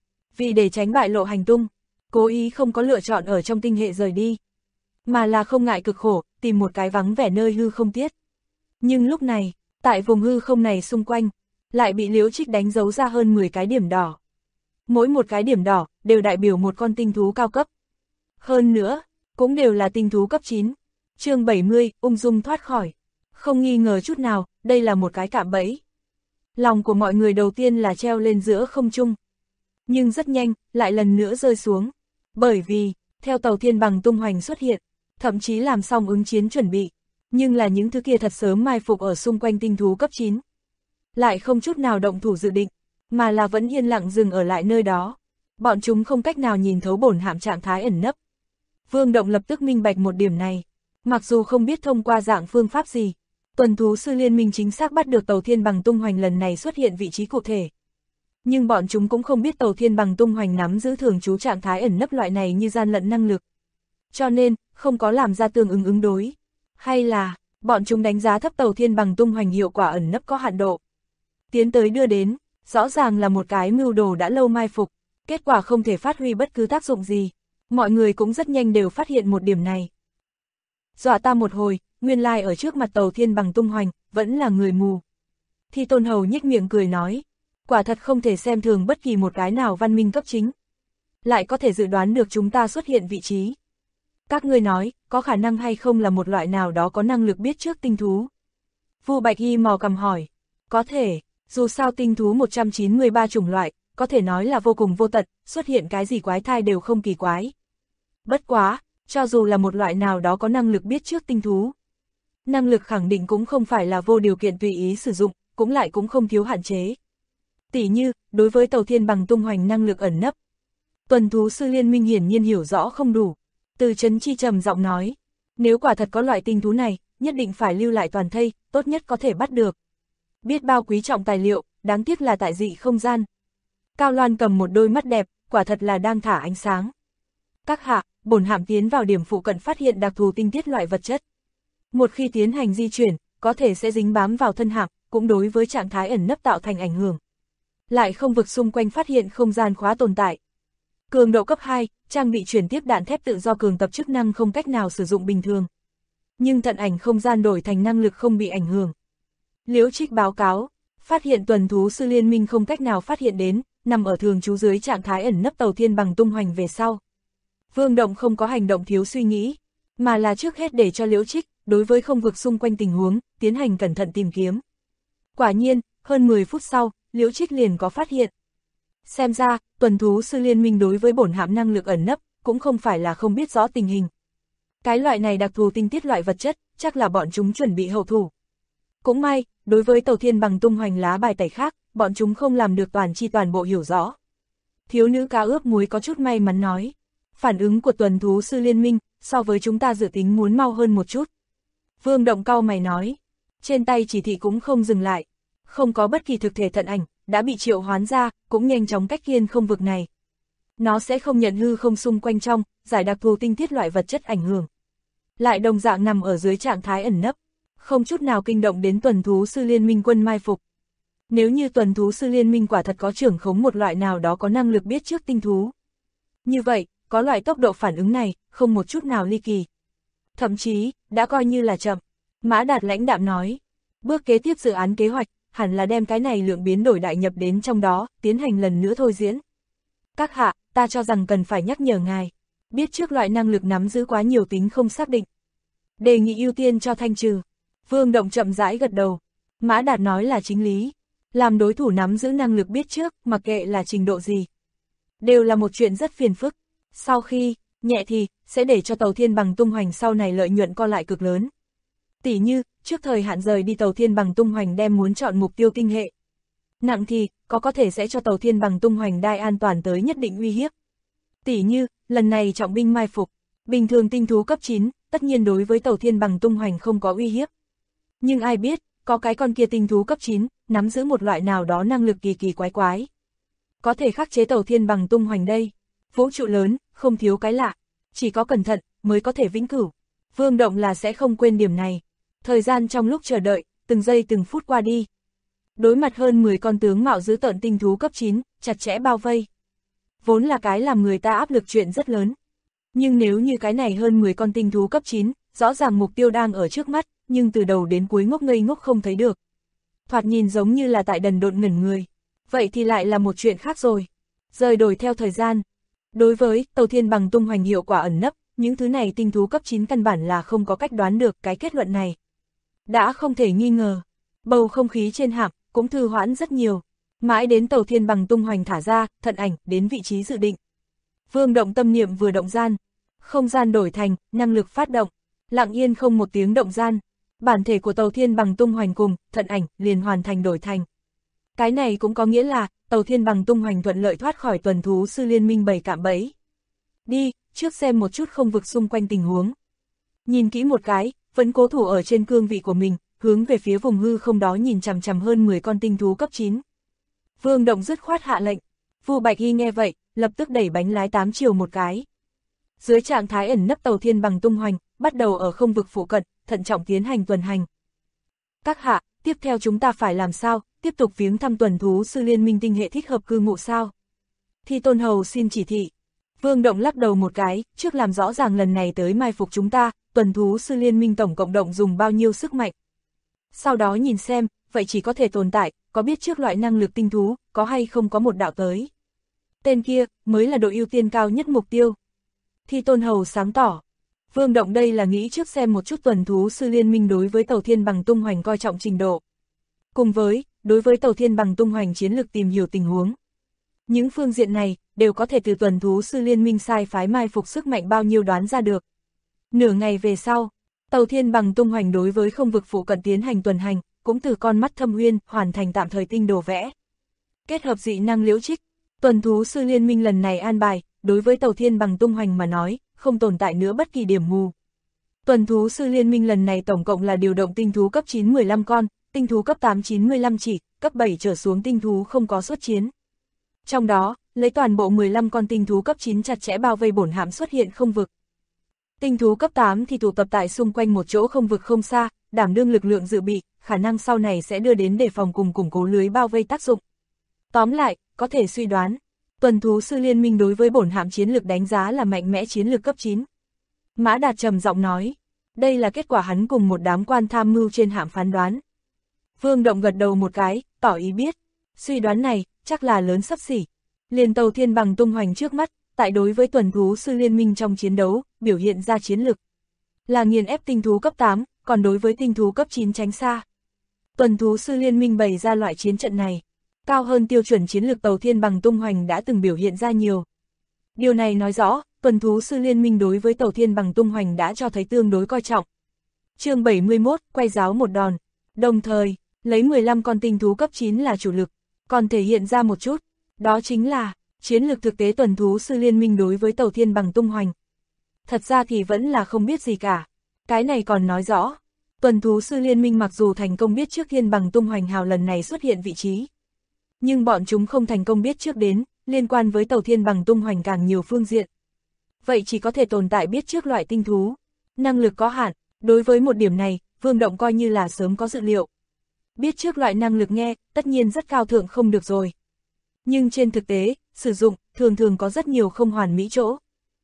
Vì để tránh bại lộ hành tung, cố ý không có lựa chọn ở trong tinh hệ rời đi, mà là không ngại cực khổ, tìm một cái vắng vẻ nơi hư không tiết. Nhưng lúc này, tại vùng hư không này xung quanh, lại bị Liễu Trích đánh dấu ra hơn 10 cái điểm đỏ. Mỗi một cái điểm đỏ, đều đại biểu một con tinh thú cao cấp. Hơn nữa, cũng đều là tinh thú cấp 9. Chương 70, ung dung thoát khỏi. Không nghi ngờ chút nào, đây là một cái cạm bẫy. Lòng của mọi người đầu tiên là treo lên giữa không trung. Nhưng rất nhanh, lại lần nữa rơi xuống. Bởi vì, theo tàu Thiên Bằng tung hoành xuất hiện, thậm chí làm xong ứng chiến chuẩn bị. Nhưng là những thứ kia thật sớm mai phục ở xung quanh tinh thú cấp 9. Lại không chút nào động thủ dự định, mà là vẫn yên lặng dừng ở lại nơi đó. bọn chúng không cách nào nhìn thấu bổn hạm trạng thái ẩn nấp. Vương Động lập tức minh bạch một điểm này. Mặc dù không biết thông qua dạng phương pháp gì, tuần thú sư liên minh chính xác bắt được tàu thiên bằng tung hoành lần này xuất hiện vị trí cụ thể. Nhưng bọn chúng cũng không biết tàu thiên bằng tung hoành nắm giữ thường trú trạng thái ẩn nấp loại này như gian lận năng lực. Cho nên, không có làm ra tương ứng đối. Hay là, bọn chúng đánh giá thấp tàu thiên bằng tung hoành hiệu quả ẩn nấp có hạn độ. Tiến tới đưa đến, rõ ràng là một cái mưu đồ đã lâu mai phục, kết quả không thể phát huy bất cứ tác dụng gì. Mọi người cũng rất nhanh đều phát hiện một điểm này. Dọa ta một hồi, nguyên lai ở trước mặt tàu thiên bằng tung hoành, vẫn là người mù. Thi Tôn Hầu nhếch miệng cười nói, quả thật không thể xem thường bất kỳ một cái nào văn minh cấp chính. Lại có thể dự đoán được chúng ta xuất hiện vị trí. Các ngươi nói, có khả năng hay không là một loại nào đó có năng lực biết trước tinh thú? Vu Bạch Y mò cằm hỏi, có thể, dù sao tinh thú 193 chủng loại, có thể nói là vô cùng vô tận, xuất hiện cái gì quái thai đều không kỳ quái. Bất quá, cho dù là một loại nào đó có năng lực biết trước tinh thú, năng lực khẳng định cũng không phải là vô điều kiện tùy ý sử dụng, cũng không thiếu hạn chế. Tỉ như, đối với tàu thiên bằng tung hoành năng lực ẩn nấp, tuần thú sư liên minh hiển nhiên hiểu rõ không đủ. Từ Trấn Chi trầm giọng nói, nếu quả thật có loại tinh thú này, nhất định phải lưu lại toàn thây, tốt nhất có thể bắt được. Biết bao quý trọng tài liệu, đáng tiếc là tại dị không gian. Cao Loan cầm một đôi mắt đẹp, quả thật là đang thả ánh sáng. Các hạ, bổn hạm tiến vào điểm phụ cận phát hiện đặc thù tinh tiết loại vật chất. Một khi tiến hành di chuyển, có thể sẽ dính bám vào thân hạm, cũng đối với trạng thái ẩn nấp tạo thành ảnh hưởng. Lại không vực xung quanh phát hiện không gian khóa tồn tại. Cường độ cấp 2, trang bị chuyển tiếp đạn thép tự do cường tập chức năng không cách nào sử dụng bình thường. Nhưng thận ảnh không gian đổi thành năng lực không bị ảnh hưởng. Liễu Trích báo cáo, phát hiện tuần thú sư liên minh không cách nào phát hiện đến, nằm ở thường trú dưới trạng thái ẩn nấp tàu thiên bằng tung hoành về sau. Vương Động không có hành động thiếu suy nghĩ, mà là trước hết để cho Liễu Trích, đối với không vực xung quanh tình huống, tiến hành cẩn thận tìm kiếm. Quả nhiên, hơn 10 phút sau, Liễu Trích liền có phát hiện. Xem ra, tuần thú sư liên minh đối với bổn hạm năng lực ẩn nấp, cũng không phải là không biết rõ tình hình. Cái loại này đặc thù tinh tiết loại vật chất, chắc là bọn chúng chuẩn bị hậu thủ. Cũng may, đối với tàu thiên bằng tung hoành lá bài tẩy khác, bọn chúng không làm được toàn bộ hiểu rõ. Thiếu nữ cá ướp muối có chút may mắn nói, phản ứng của tuần thú sư liên minh, so với chúng ta dự tính muốn mau hơn một chút. Vương Động cau mày nói, trên tay chỉ thị cũng không dừng lại, không có bất kỳ thực thể thận ảnh, đã bị triệu hoán ra, cũng nhanh chóng cách kiên không vực này. Nó sẽ không nhận hư không xung quanh trong, giải đặc thù tinh tiết loại vật chất ảnh hưởng. Lại đồng dạng nằm ở dưới trạng thái ẩn nấp, không chút nào kinh động đến tuần thú sư liên minh quân mai phục. Nếu như tuần thú sư liên minh quả thật có trưởng khống một loại nào đó có năng lực biết trước tinh thú. Như vậy, có loại tốc độ phản ứng này, không một chút nào ly kỳ. Thậm chí, đã coi như là chậm. Mã Đạt lãnh đạm nói, bước kế tiếp dự án kế hoạch, hẳn là đem cái này lượng biến đổi đại nhập đến trong đó, tiến hành lần nữa thôi diễn. Các hạ, ta cho rằng cần phải nhắc nhở ngài, biết trước loại năng lực nắm giữ quá nhiều tính không xác định. Đề nghị ưu tiên cho thanh trừ. Vương Động chậm rãi gật đầu. Mã Đạt nói là chính lý. Làm đối thủ nắm giữ năng lực biết trước, mặc kệ là trình độ gì, đều là một chuyện rất phiền phức. Sau khi, nhẹ thì, sẽ để cho tàu thiên bằng tung hoành sau này lợi nhuận co lại cực lớn. Tỉ như, trước thời hạn rời đi tàu thiên bằng tung hoành đem muốn chọn mục tiêu tinh hệ. Nặng thì, có thể sẽ cho tàu thiên bằng tung hoành đai an toàn tới nhất định uy hiếp. Tỉ như, lần này trọng binh mai phục, bình thường tinh thú cấp 9, tất nhiên đối với tàu thiên bằng tung hoành không có uy hiếp. Nhưng ai biết, có cái con kia tinh thú cấp 9, nắm giữ một loại nào đó năng lực kỳ quái. Có thể khắc chế tàu thiên bằng tung hoành đây. Vũ trụ lớn, không thiếu cái lạ. Chỉ có cẩn thận, mới có thể vĩnh cửu. Vương Động là sẽ không quên điểm này. Thời gian trong lúc chờ đợi, từng giây từng phút qua đi. Đối mặt hơn 10 con tướng mạo dữ tợn tinh thú cấp 9, chặt chẽ bao vây. Vốn là cái làm người ta áp lực chuyện rất lớn. Nhưng nếu như cái này hơn 10 con tinh thú cấp 9, rõ ràng mục tiêu đang ở trước mắt, nhưng từ đầu đến cuối ngốc ngây ngốc không thấy được. Thoạt nhìn giống như là tại đần độn ngẩn người. Vậy thì lại là một chuyện khác rồi. Rời đổi theo thời gian. Đối với tàu thiên bằng tung hoành hiệu quả ẩn nấp, những thứ này tinh thú cấp 9 căn bản là không có cách đoán được cái kết luận này. Đã không thể nghi ngờ. Bầu không khí trên hạm cũng thư hoãn rất nhiều. Mãi đến tàu thiên bằng tung hoành thả ra, thận ảnh, đến vị trí dự định. Vương Động tâm niệm vừa động gian. Không gian đổi thành, năng lực phát động. Lặng yên không một tiếng động gian. Bản thể của tàu thiên bằng tung hoành cùng, thận ảnh, liền hoàn thành đổi thành. Cái này cũng có nghĩa là, tàu thiên bằng tung hoành thuận lợi thoát khỏi tuần thú sư liên minh bầy cạm bẫy. Đi, trước xem một chút không vực xung quanh tình huống. Nhìn kỹ một cái, vẫn cố thủ ở trên cương vị của mình, hướng về phía vùng hư không đó nhìn chằm chằm hơn 10 con tinh thú cấp 9. Vương Động dứt khoát hạ lệnh. Vu Bạch Hy nghe vậy, lập tức đẩy bánh lái 8 chiều một cái. Dưới trạng thái ẩn nấp tàu thiên bằng tung hoành, bắt đầu ở không vực phụ cận, thận trọng tiến hành tuần hành. Các hạ, tiếp theo chúng ta phải làm sao, tiếp tục viếng thăm tuần thú sư liên minh tinh hệ thích hợp cư ngụ sao? Thi Tôn Hầu xin chỉ thị. Vương Động lắc đầu một cái, trước làm rõ ràng lần này tới mai phục chúng ta, tuần thú sư liên minh tổng cộng động dùng bao nhiêu sức mạnh. Sau đó nhìn xem, vậy chỉ có thể tồn tại, có biết trước loại năng lực tinh thú, có hay không có một đạo tới. Tên kia, mới là độ ưu tiên cao nhất mục tiêu. Thi Tôn Hầu sáng tỏ. Vương Động đây là nghĩ trước xem một chút tuần thú sư liên minh đối với tàu thiên bằng tung hoành coi trọng trình độ. Cùng với, đối với tàu thiên bằng tung hoành chiến lược tìm hiểu tình huống. Những phương diện này, đều có thể từ tuần thú sư liên minh sai phái mai phục sức mạnh bao nhiêu đoán ra được. Nửa ngày về sau, tàu thiên bằng tung hoành đối với không vực phụ cận tiến hành tuần hành, cũng từ con mắt thâm uyên hoàn thành tạm thời tinh đồ vẽ. Kết hợp dị năng liễu trích, tuần thú sư liên minh lần này an bài, đối với tàu thiên bằng tung hoành mà nói, không tồn tại nữa bất kỳ điểm mù. Tuần thú sư liên minh lần này tổng cộng là điều động tinh thú cấp 9 15 con, tinh thú cấp 8 95 chỉ, cấp 7 trở xuống tinh thú không có xuất chiến. Trong đó, lấy toàn bộ 15 con tinh thú cấp 9 chặt chẽ bao vây bổn hạm xuất hiện không vực. Tinh thú cấp 8 thì tụ tập tại xung quanh một chỗ không vực không xa, đảm đương lực lượng dự bị, khả năng sau này sẽ đưa đến đề phòng cùng củng cố lưới bao vây tác dụng. Tóm lại, có thể suy đoán, tuần thú sư liên minh đối với bổn hạm chiến lược đánh giá là mạnh mẽ chiến lược cấp 9. Mã Đạt trầm giọng nói, đây là kết quả hắn cùng một đám quan tham mưu trên hạm phán đoán. Vương Động gật đầu một cái, tỏ ý biết, suy đoán này, chắc là lớn xấp xỉ. Liền tàu thiên bằng tung hoành trước mắt, tại đối với tuần thú sư liên minh trong chiến đấu, biểu hiện ra chiến lực. Là nghiền ép tinh thú cấp 8, còn đối với tinh thú cấp 9 tránh xa. Tuần thú sư liên minh bày ra loại chiến trận này, cao hơn tiêu chuẩn chiến lược tàu thiên bằng tung hoành đã từng biểu hiện ra nhiều. Điều này nói rõ, tuần thú sư liên minh đối với tàu thiên bằng tung hoành đã cho thấy tương đối coi trọng. Chương 71, quay giáo một đòn. Đồng thời, lấy 15 con tinh thú cấp 9 là chủ lực, còn thể hiện ra một chút, đó chính là chiến lược thực tế tuần thú sư liên minh đối với tàu thiên bằng tung hoành. Thật ra thì vẫn là không biết gì cả. Cái này còn nói rõ, tuần thú sư liên minh mặc dù thành công biết trước thiên bằng tung hoành hào lần này xuất hiện vị trí, nhưng bọn chúng không thành công biết trước đến, liên quan với tàu thiên bằng tung hoành càng nhiều phương diện. Vậy chỉ có thể tồn tại biết trước loại tinh thú. Năng lực có hạn, đối với một điểm này, Vương Động coi như là sớm có dự liệu. Biết trước loại năng lực nghe, tất nhiên rất cao thượng không được rồi. Nhưng trên thực tế, sử dụng, thường thường có rất nhiều không hoàn mỹ chỗ.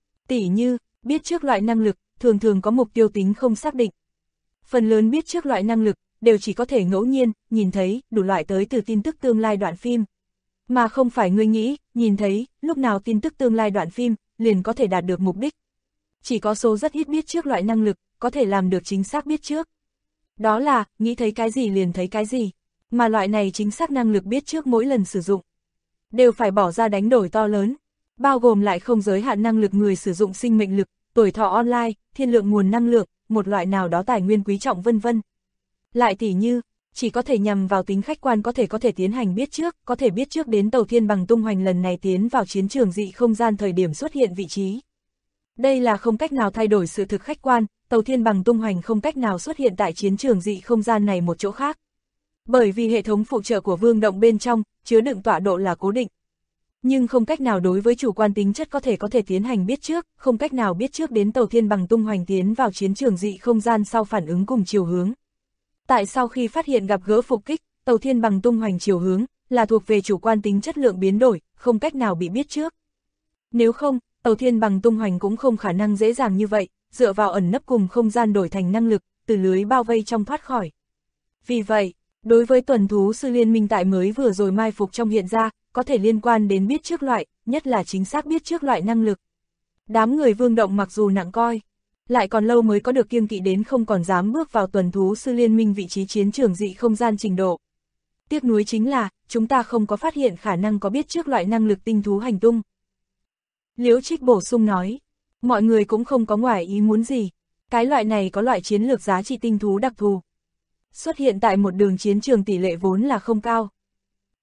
Tỉ như, biết trước loại năng lực, thường thường có mục tiêu tính không xác định. Phần lớn biết trước loại năng lực, đều chỉ có thể ngẫu nhiên, nhìn thấy, đủ loại tới từ tin tức tương lai đoạn phim. Mà không phải ngươi nghĩ, nhìn thấy, lúc nào tin tức tương lai đoạn phim, liền có thể đạt được mục đích. Chỉ có số rất ít biết trước loại năng lực, có thể làm được chính xác biết trước. Đó là, nghĩ thấy cái gì liền thấy cái gì. Mà loại này chính xác năng lực biết trước mỗi lần sử dụng, đều phải bỏ ra đánh đổi to lớn, bao gồm lại không giới hạn năng lực người sử dụng sinh mệnh lực, tuổi thọ online, thiên lượng nguồn năng lượng, một loại nào đó tài nguyên quý trọng vân vân. Lại tỉ như, chỉ có thể nhằm vào tính khách quan có thể tiến hành biết trước, có thể biết trước đến tàu thiên bằng tung hoành lần này tiến vào chiến trường dị không gian thời điểm xuất hiện vị trí. Đây là không cách nào thay đổi sự thực khách quan, tàu thiên bằng tung hoành không cách nào xuất hiện tại chiến trường dị không gian này một chỗ khác. Bởi vì hệ thống phụ trợ của Vương Động bên trong, chứa đựng tọa độ là cố định. Nhưng không cách nào đối với chủ quan tính chất có thể tiến hành biết trước, không cách nào biết trước đến tàu thiên bằng tung hoành tiến vào chiến trường dị không gian sau phản ứng cùng chiều hướng. Tại sau khi phát hiện gặp gỡ phục kích, tàu thiên bằng tung hoành chiều hướng, là thuộc về chủ quan tính chất lượng biến đổi, không cách nào bị biết trước. Nếu không, tàu thiên bằng tung hoành cũng không khả năng dễ dàng như vậy, dựa vào ẩn nấp cùng không gian đổi thành năng lực, từ lưới bao vây trong thoát khỏi. Vì vậy, đối với tuần thú sư liên minh tại mới vừa rồi mai phục trong hiện ra, có thể liên quan đến biết trước loại, nhất là chính xác biết trước loại năng lực. Đám người Vương Động mặc dù nặng coi, lại còn lâu mới có được kiêng kỵ đến không còn dám bước vào tuần thú sư liên minh vị trí chiến trường dị không gian trình độ. Tiếc nuối chính là, chúng ta không có phát hiện khả năng có biết trước loại năng lực tinh thú hành tung. Liễu Trích bổ sung nói, mọi người cũng không có ngoài ý muốn gì, cái loại này có loại chiến lược giá trị tinh thú đặc thù. Xuất hiện tại một đường chiến trường tỷ lệ vốn là không cao.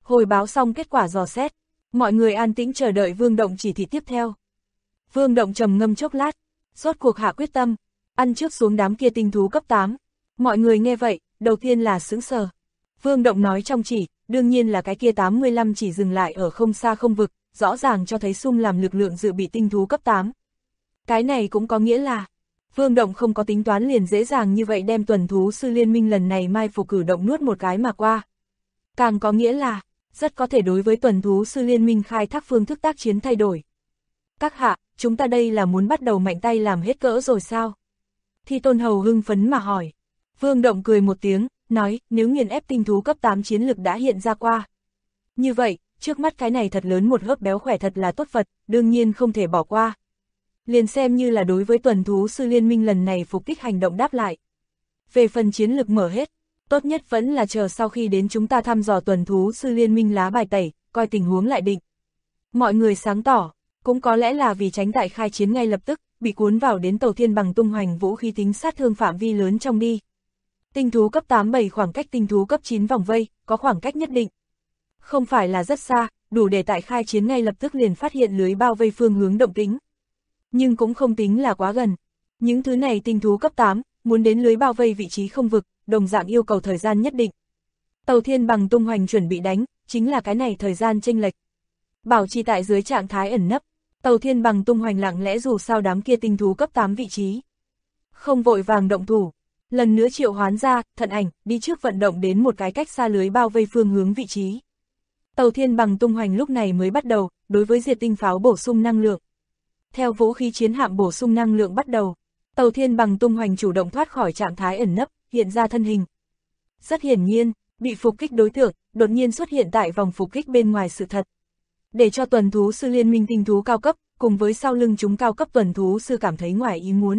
Hồi báo xong kết quả dò xét, mọi người an tĩnh chờ đợi Vương Động chỉ thị tiếp theo. Vương Động trầm ngâm chốc lát, rốt cuộc hạ quyết tâm, ăn trước xuống đám kia tinh thú cấp 8. Mọi người nghe vậy, đầu tiên là sững sờ. Vương Động nói trong chỉ, đương nhiên là cái kia 85 chỉ dừng lại ở không xa không vực, rõ ràng cho thấy sung làm lực lượng dự bị tinh thú cấp 8. Cái này cũng có nghĩa là, Vương Động không có tính toán liền dễ dàng như vậy đem tuần thú sư liên minh lần này mai phục cử động nuốt một cái mà qua. Càng có nghĩa là, rất có thể đối với tuần thú sư liên minh khai thác phương thức tác chiến thay đổi. Các hạ, chúng ta đây là muốn bắt đầu mạnh tay làm hết cỡ rồi sao? Thi Tôn Hầu hưng phấn mà hỏi. Vương Động cười một tiếng, nói, nếu nghiền ép tinh thú cấp 8 chiến lực đã hiện ra qua. Như vậy, trước mắt cái này thật lớn một hớp béo khỏe thật là tốt vật, đương nhiên không thể bỏ qua. Liền xem như là đối với tuần thú sư liên minh lần này phục kích hành động đáp lại. Về phần chiến lực mở hết, tốt nhất vẫn là chờ sau khi đến chúng ta thăm dò tuần thú sư liên minh lá bài tẩy, coi tình huống lại định. Mọi người sáng tỏ, cũng có lẽ là vì tránh tại khai chiến ngay lập tức, bị cuốn vào đến tàu thiên bằng tung hoành vũ khí tính sát thương phạm vi lớn trong đi. Tinh thú cấp 8-7 khoảng cách tinh thú cấp 9 vòng vây, có khoảng cách nhất định. Không phải là rất xa, đủ để tại khai chiến ngay lập tức liền phát hiện lưới bao vây phương hướng động tĩnh. Nhưng cũng không tính là quá gần. Những thứ này tinh thú cấp 8, muốn đến lưới bao vây vị trí không vực, đồng dạng yêu cầu thời gian nhất định. Tàu thiên bằng tung hoành chuẩn bị đánh, chính là cái này thời gian chênh lệch. Bảo trì tại dưới trạng thái ẩn nấp, tàu thiên bằng tung hoành lặng lẽ dù sao đám kia tinh thú cấp 8 vị trí. Không vội vàng động thủ, lần nữa triệu hoán ra, thận ảnh, đi trước vận động đến một cái cách xa lưới bao vây phương hướng vị trí. Tàu thiên bằng tung hoành lúc này mới bắt đầu, đối với diệt tinh pháo bổ sung năng lượng. Theo vũ khí chiến hạm bổ sung năng lượng bắt đầu, tàu thiên bằng tung hoành chủ động thoát khỏi trạng thái ẩn nấp, hiện ra thân hình. Rất hiển nhiên, bị phục kích đối tượng, đột nhiên xuất hiện tại vòng phục kích bên ngoài sự thật. Để cho tuần thú sư liên minh tinh thú cao cấp, cùng với sau lưng chúng cao cấp tuần thú sư cảm thấy ngoài ý muốn.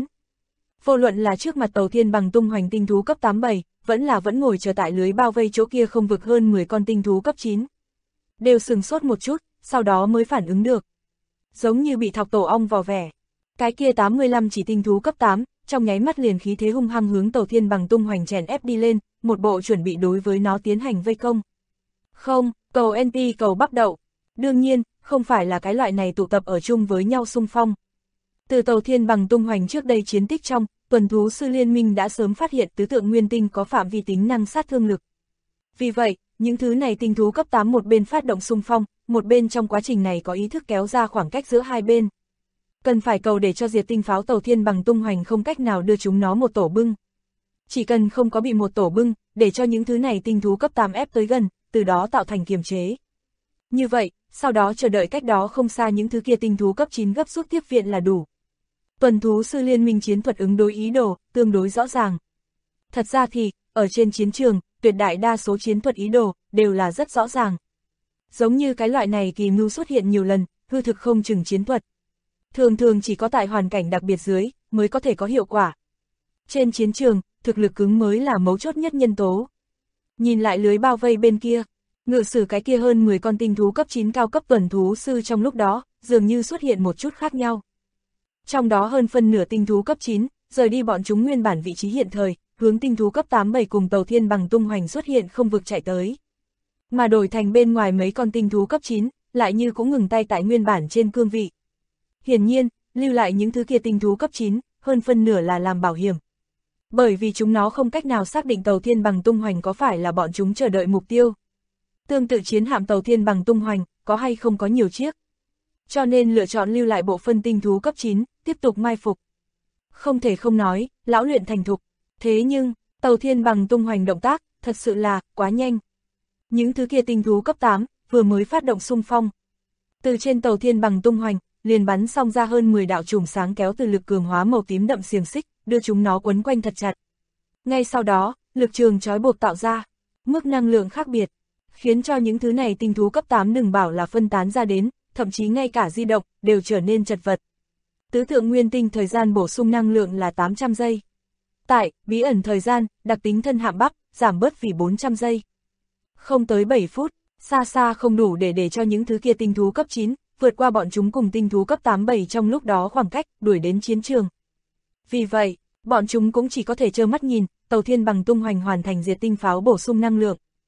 Vô luận là trước mặt tàu thiên bằng tung hoành tinh thú cấp 87, vẫn ngồi chờ tại lưới bao vây chỗ kia không vực hơn 10 con tinh thú cấp 9. Đều sừng sốt một chút, sau đó mới phản ứng được. Giống như bị thọc tổ ong vò vẽ. Cái kia 85 chỉ tinh thú cấp 8, trong nháy mắt liền khí thế hung hăng hướng tàu thiên bằng tung hoành chèn ép đi lên, một bộ chuẩn bị đối với nó tiến hành vây công. Không, cầu NP cầu bắp đậu. Đương nhiên, không phải là cái loại này tụ tập ở chung với nhau xung phong. Từ tàu thiên bằng tung hoành trước đây chiến tích trong, tuần thú sư liên minh đã sớm phát hiện tứ tượng nguyên tinh có phạm vi tính năng sát thương lực. Vì vậy, những thứ này tinh thú cấp 8 một bên phát động xung phong, một bên trong quá trình này có ý thức kéo ra khoảng cách giữa hai bên. Cần phải cầu để cho diệt tinh pháo tàu thiên bằng tung hoành không cách nào đưa chúng nó một tổ bưng. Chỉ cần không có bị một tổ bưng, để cho những thứ này tinh thú cấp 8 ép tới gần, từ đó tạo thành kiềm chế. Như vậy, sau đó chờ đợi cách đó không xa những thứ kia tinh thú cấp 9 gấp rút tiếp viện là đủ. Tuần thú sư liên minh chiến thuật ứng đối ý đồ, tương đối rõ ràng. Thật ra thì, ở trên chiến trường, tuyệt đại đa số chiến thuật ý đồ, đều là rất rõ ràng. Giống như cái loại này kỳ mưu xuất hiện nhiều lần, hư thực không chừng chiến thuật. Thường thường chỉ có tại hoàn cảnh đặc biệt dưới, mới có thể có hiệu quả. Trên chiến trường, thực lực cứng mới là mấu chốt nhất nhân tố. Nhìn lại lưới bao vây bên kia, ngự sử cái kia hơn 10 con tinh thú cấp 9 cao cấp tuần thú sư trong lúc đó, dường như xuất hiện một chút khác nhau. Trong đó hơn phân nửa tinh thú cấp 9, rời đi bọn chúng nguyên bản vị trí hiện thời, hướng tinh thú cấp 8-7 cùng tàu thiên bằng tung hoành xuất hiện không vực chạy tới. Mà đổi thành bên ngoài mấy con tinh thú cấp 9, lại như cũng ngừng tay tại nguyên bản trên cương vị. Hiển nhiên, lưu lại những thứ kia tinh thú cấp 9, hơn phân nửa là làm bảo hiểm. Bởi vì chúng nó không cách nào xác định tàu thiên bằng tung hoành có phải là bọn chúng chờ đợi mục tiêu. Tương tự chiến hạm tàu thiên bằng tung hoành, có hay không có nhiều chiếc. Cho nên lựa chọn lưu lại bộ phân tinh thú cấp 9, tiếp tục mai phục. Không thể không nói, lão luyện thành thục. Thế nhưng, tàu thiên bằng tung hoành động tác, thật sự là, quá nhanh. Những thứ kia tinh thú cấp 8, vừa mới phát động xung phong. Từ trên tàu thiên bằng tung hoành, liền bắn xong ra hơn 10 đạo chùm sáng kéo từ lực cường hóa màu tím đậm xiềng xích, đưa chúng nó quấn quanh thật chặt. Ngay sau đó, lực trường trói buộc tạo ra, mức năng lượng khác biệt, khiến cho những thứ này tinh thú cấp 8 đừng bảo là phân tán ra đến, thậm chí ngay cả di động, đều trở nên chật vật. Tứ tượng nguyên tinh thời gian bổ sung năng lượng là 800 giây. Tại, bí ẩn thời gian, đặc tính thân hạm bắp, giảm bớt vì 400 giây. Không tới 7 phút, xa xa không đủ để cho những thứ kia tinh thú cấp 9, vượt qua bọn chúng cùng tinh thú cấp 8-7 trong lúc đó khoảng cách, đuổi đến chiến trường. Vì vậy, bọn chúng cũng chỉ có thể trơ mắt nhìn, tàu thiên bằng tung hoành hoàn thành diệt tinh pháo bổ sung năng lượng.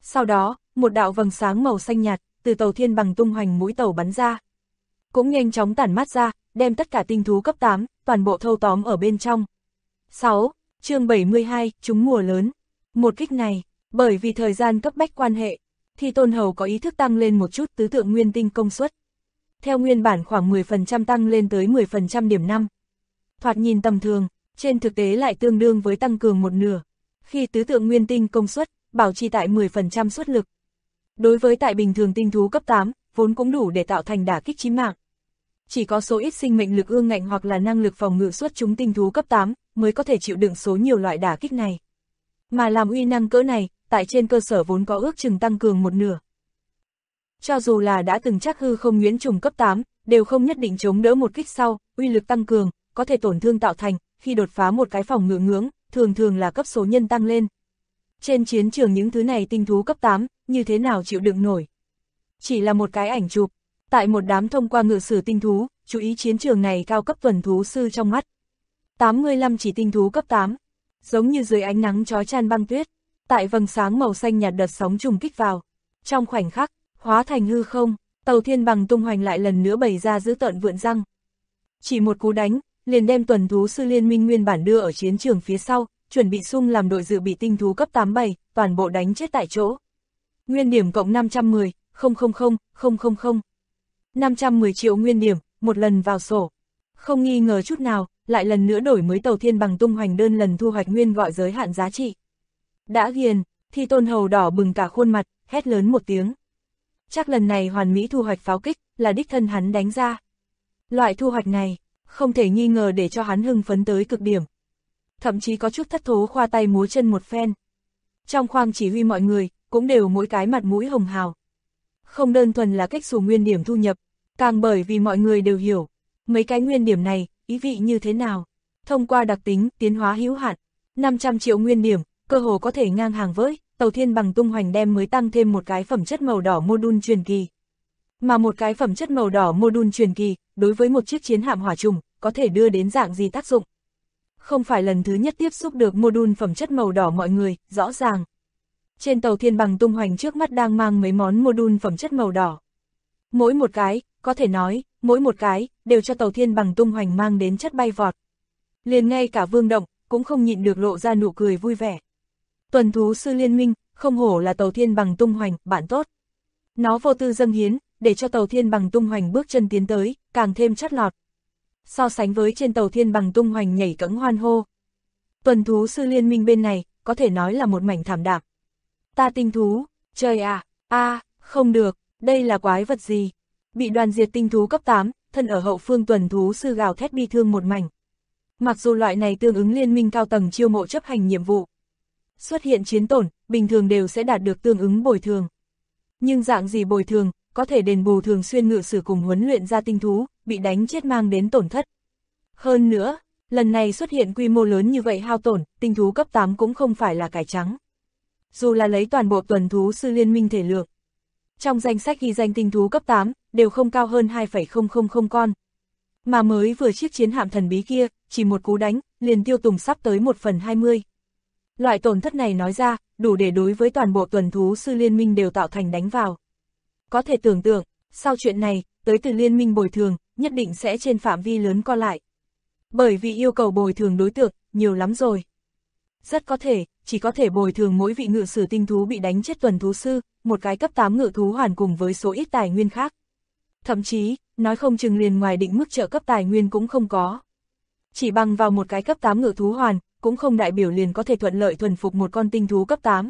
Sau đó, một đạo vầng sáng màu xanh nhạt, từ tàu thiên bằng tung hoành mũi tàu bắn ra. Cũng nhanh chóng tản mát ra, đem tất cả tinh thú cấp 8, toàn bộ thâu tóm ở bên trong. 6. Chương 72, trúng mùa lớn. Một kích này, bởi vì thời gian cấp bách quan hệ, Thi Tôn Hầu có ý thức tăng lên một chút tứ tượng nguyên tinh công suất. Theo nguyên bản khoảng 10% tăng lên tới 10% điểm 5. Thoạt nhìn tầm thường, trên thực tế lại tương đương với tăng cường một nửa. Khi tứ tượng nguyên tinh công suất, bảo trì tại 10% suất lực. Đối với tại bình thường tinh thú cấp 8, vốn cũng đủ để tạo thành đả kích chí mạng. Chỉ có số ít sinh mệnh lực ương ngạnh hoặc là năng lực phòng ngự xuất chúng tinh thú cấp 8 mới có thể chịu đựng số nhiều loại đả kích này. Mà làm uy năng cỡ này, tại trên cơ sở vốn có ước chừng tăng cường một nửa. Cho dù là đã từng chắc hư không nhuyễn trùng cấp 8, đều không nhất định chống đỡ một kích sau, uy lực tăng cường, có thể tổn thương tạo thành, khi đột phá một cái phòng ngự ngưỡng, thường thường là cấp số nhân tăng lên. Trên chiến trường những thứ này tinh thú cấp 8, như thế nào chịu đựng nổi? Chỉ là một cái ảnh chụp, tại một đám thông qua ngự sử tinh thú, chú ý chiến trường này cao cấp tuần thú sư trong mắt. 85 chỉ tinh thú cấp 8, giống như dưới ánh nắng chói chan băng tuyết, tại vầng sáng màu xanh nhạt đợt sóng trùng kích vào. Trong khoảnh khắc, hóa thành hư không, tàu thiên bằng tung hoành lại lần nữa bày ra dữ tợn vượn răng. Chỉ một cú đánh, liền đem tuần thú sư liên minh nguyên bản đưa ở chiến trường phía sau, chuẩn bị xung làm đội dự bị tinh thú cấp 87, toàn bộ đánh chết tại chỗ. Nguyên điểm cộng 510, 000, 510 triệu nguyên điểm, một lần vào sổ. Không nghi ngờ chút nào, lại lần nữa đổi mới tàu thiên bằng tung hoành đơn lần thu hoạch nguyên gọi giới hạn giá trị. Đã ghiền, Thi Tôn Hầu đỏ bừng cả khuôn mặt, hét lớn một tiếng. Chắc lần này hoàn mỹ thu hoạch pháo kích, là đích thân hắn đánh ra. Loại thu hoạch này, không thể nghi ngờ để cho hắn hưng phấn tới cực điểm. Thậm chí có chút thất thố khoa tay múa chân một phen. Trong khoang chỉ huy mọi người, cũng đều mỗi cái mặt mũi hồng hào. Không đơn thuần là cách xù nguyên điểm thu nhập, càng bởi vì mọi người đều hiểu, mấy cái nguyên điểm này, ý vị như thế nào. Thông qua đặc tính, tiến hóa hữu hạn, 500 triệu nguyên điểm, cơ hồ có thể ngang hàng với, tàu thiên bằng tung hoành đem mới tăng thêm một cái phẩm chất màu đỏ module truyền kỳ. Mà một cái phẩm chất màu đỏ module truyền kỳ, đối với một chiếc chiến hạm hỏa trùng, có thể đưa đến dạng gì tác dụng? Không phải lần thứ nhất tiếp xúc được module phẩm chất màu đỏ mọi người, rõ ràng. Trên tàu thiên bằng tung hoành trước mắt đang mang mấy món module phẩm chất màu đỏ. Mỗi một cái, có thể nói, mỗi một cái, đều cho tàu thiên bằng tung hoành mang đến chất bay vọt. Liền ngay cả Vương Động, cũng không nhịn được lộ ra nụ cười vui vẻ. Tuần thú sư liên minh, không hổ là tàu thiên bằng tung hoành, bạn tốt. Nó vô tư dâng hiến, để cho tàu thiên bằng tung hoành bước chân tiến tới, càng thêm chót lọt. So sánh với trên tàu thiên bằng tung hoành nhảy cẫng hoan hô. Tuần thú sư liên minh bên này, có thể nói là một mảnh thảm đạm. Ta tinh thú, trời à, không được, đây là quái vật gì? Bị đoàn diệt tinh thú cấp 8, thân ở hậu phương tuần thú sư gào thét bi thương một mảnh. Mặc dù loại này tương ứng liên minh cao tầng chiêu mộ chấp hành nhiệm vụ. Xuất hiện chiến tổn, bình thường đều sẽ đạt được tương ứng bồi thường. Nhưng dạng gì bồi thường, có thể đền bù thường xuyên ngự sử cùng huấn luyện ra tinh thú, bị đánh chết mang đến tổn thất. Hơn nữa, lần này xuất hiện quy mô lớn như vậy hao tổn, tinh thú cấp 8 cũng không phải là cải trắng. Dù là lấy toàn bộ tuần thú sư liên minh thể lượng, trong danh sách ghi danh tinh thú cấp 8, đều không cao hơn 2,000 con. Mà mới vừa chiếc chiến hạm thần bí kia, chỉ một cú đánh, liền tiêu tùng sắp tới 1/20. Loại tổn thất này nói ra, đủ để đối với toàn bộ tuần thú sư liên minh đều tạo thành đánh vào. Có thể tưởng tượng, sau chuyện này, tới từ liên minh bồi thường, nhất định sẽ trên phạm vi lớn co lại. Bởi vì yêu cầu bồi thường đối tượng, nhiều lắm rồi. Rất có thể, chỉ có thể bồi thường mỗi vị ngự sử tinh thú bị đánh chết tuần thú sư, một cái cấp 8 ngự thú hoàn cùng với số ít tài nguyên khác. Thậm chí, nói không chừng liền ngoài định mức trợ cấp tài nguyên cũng không có. Chỉ bằng vào một cái cấp 8 ngự thú hoàn, cũng không đại biểu liền có thể thuận lợi thuần phục một con tinh thú cấp 8.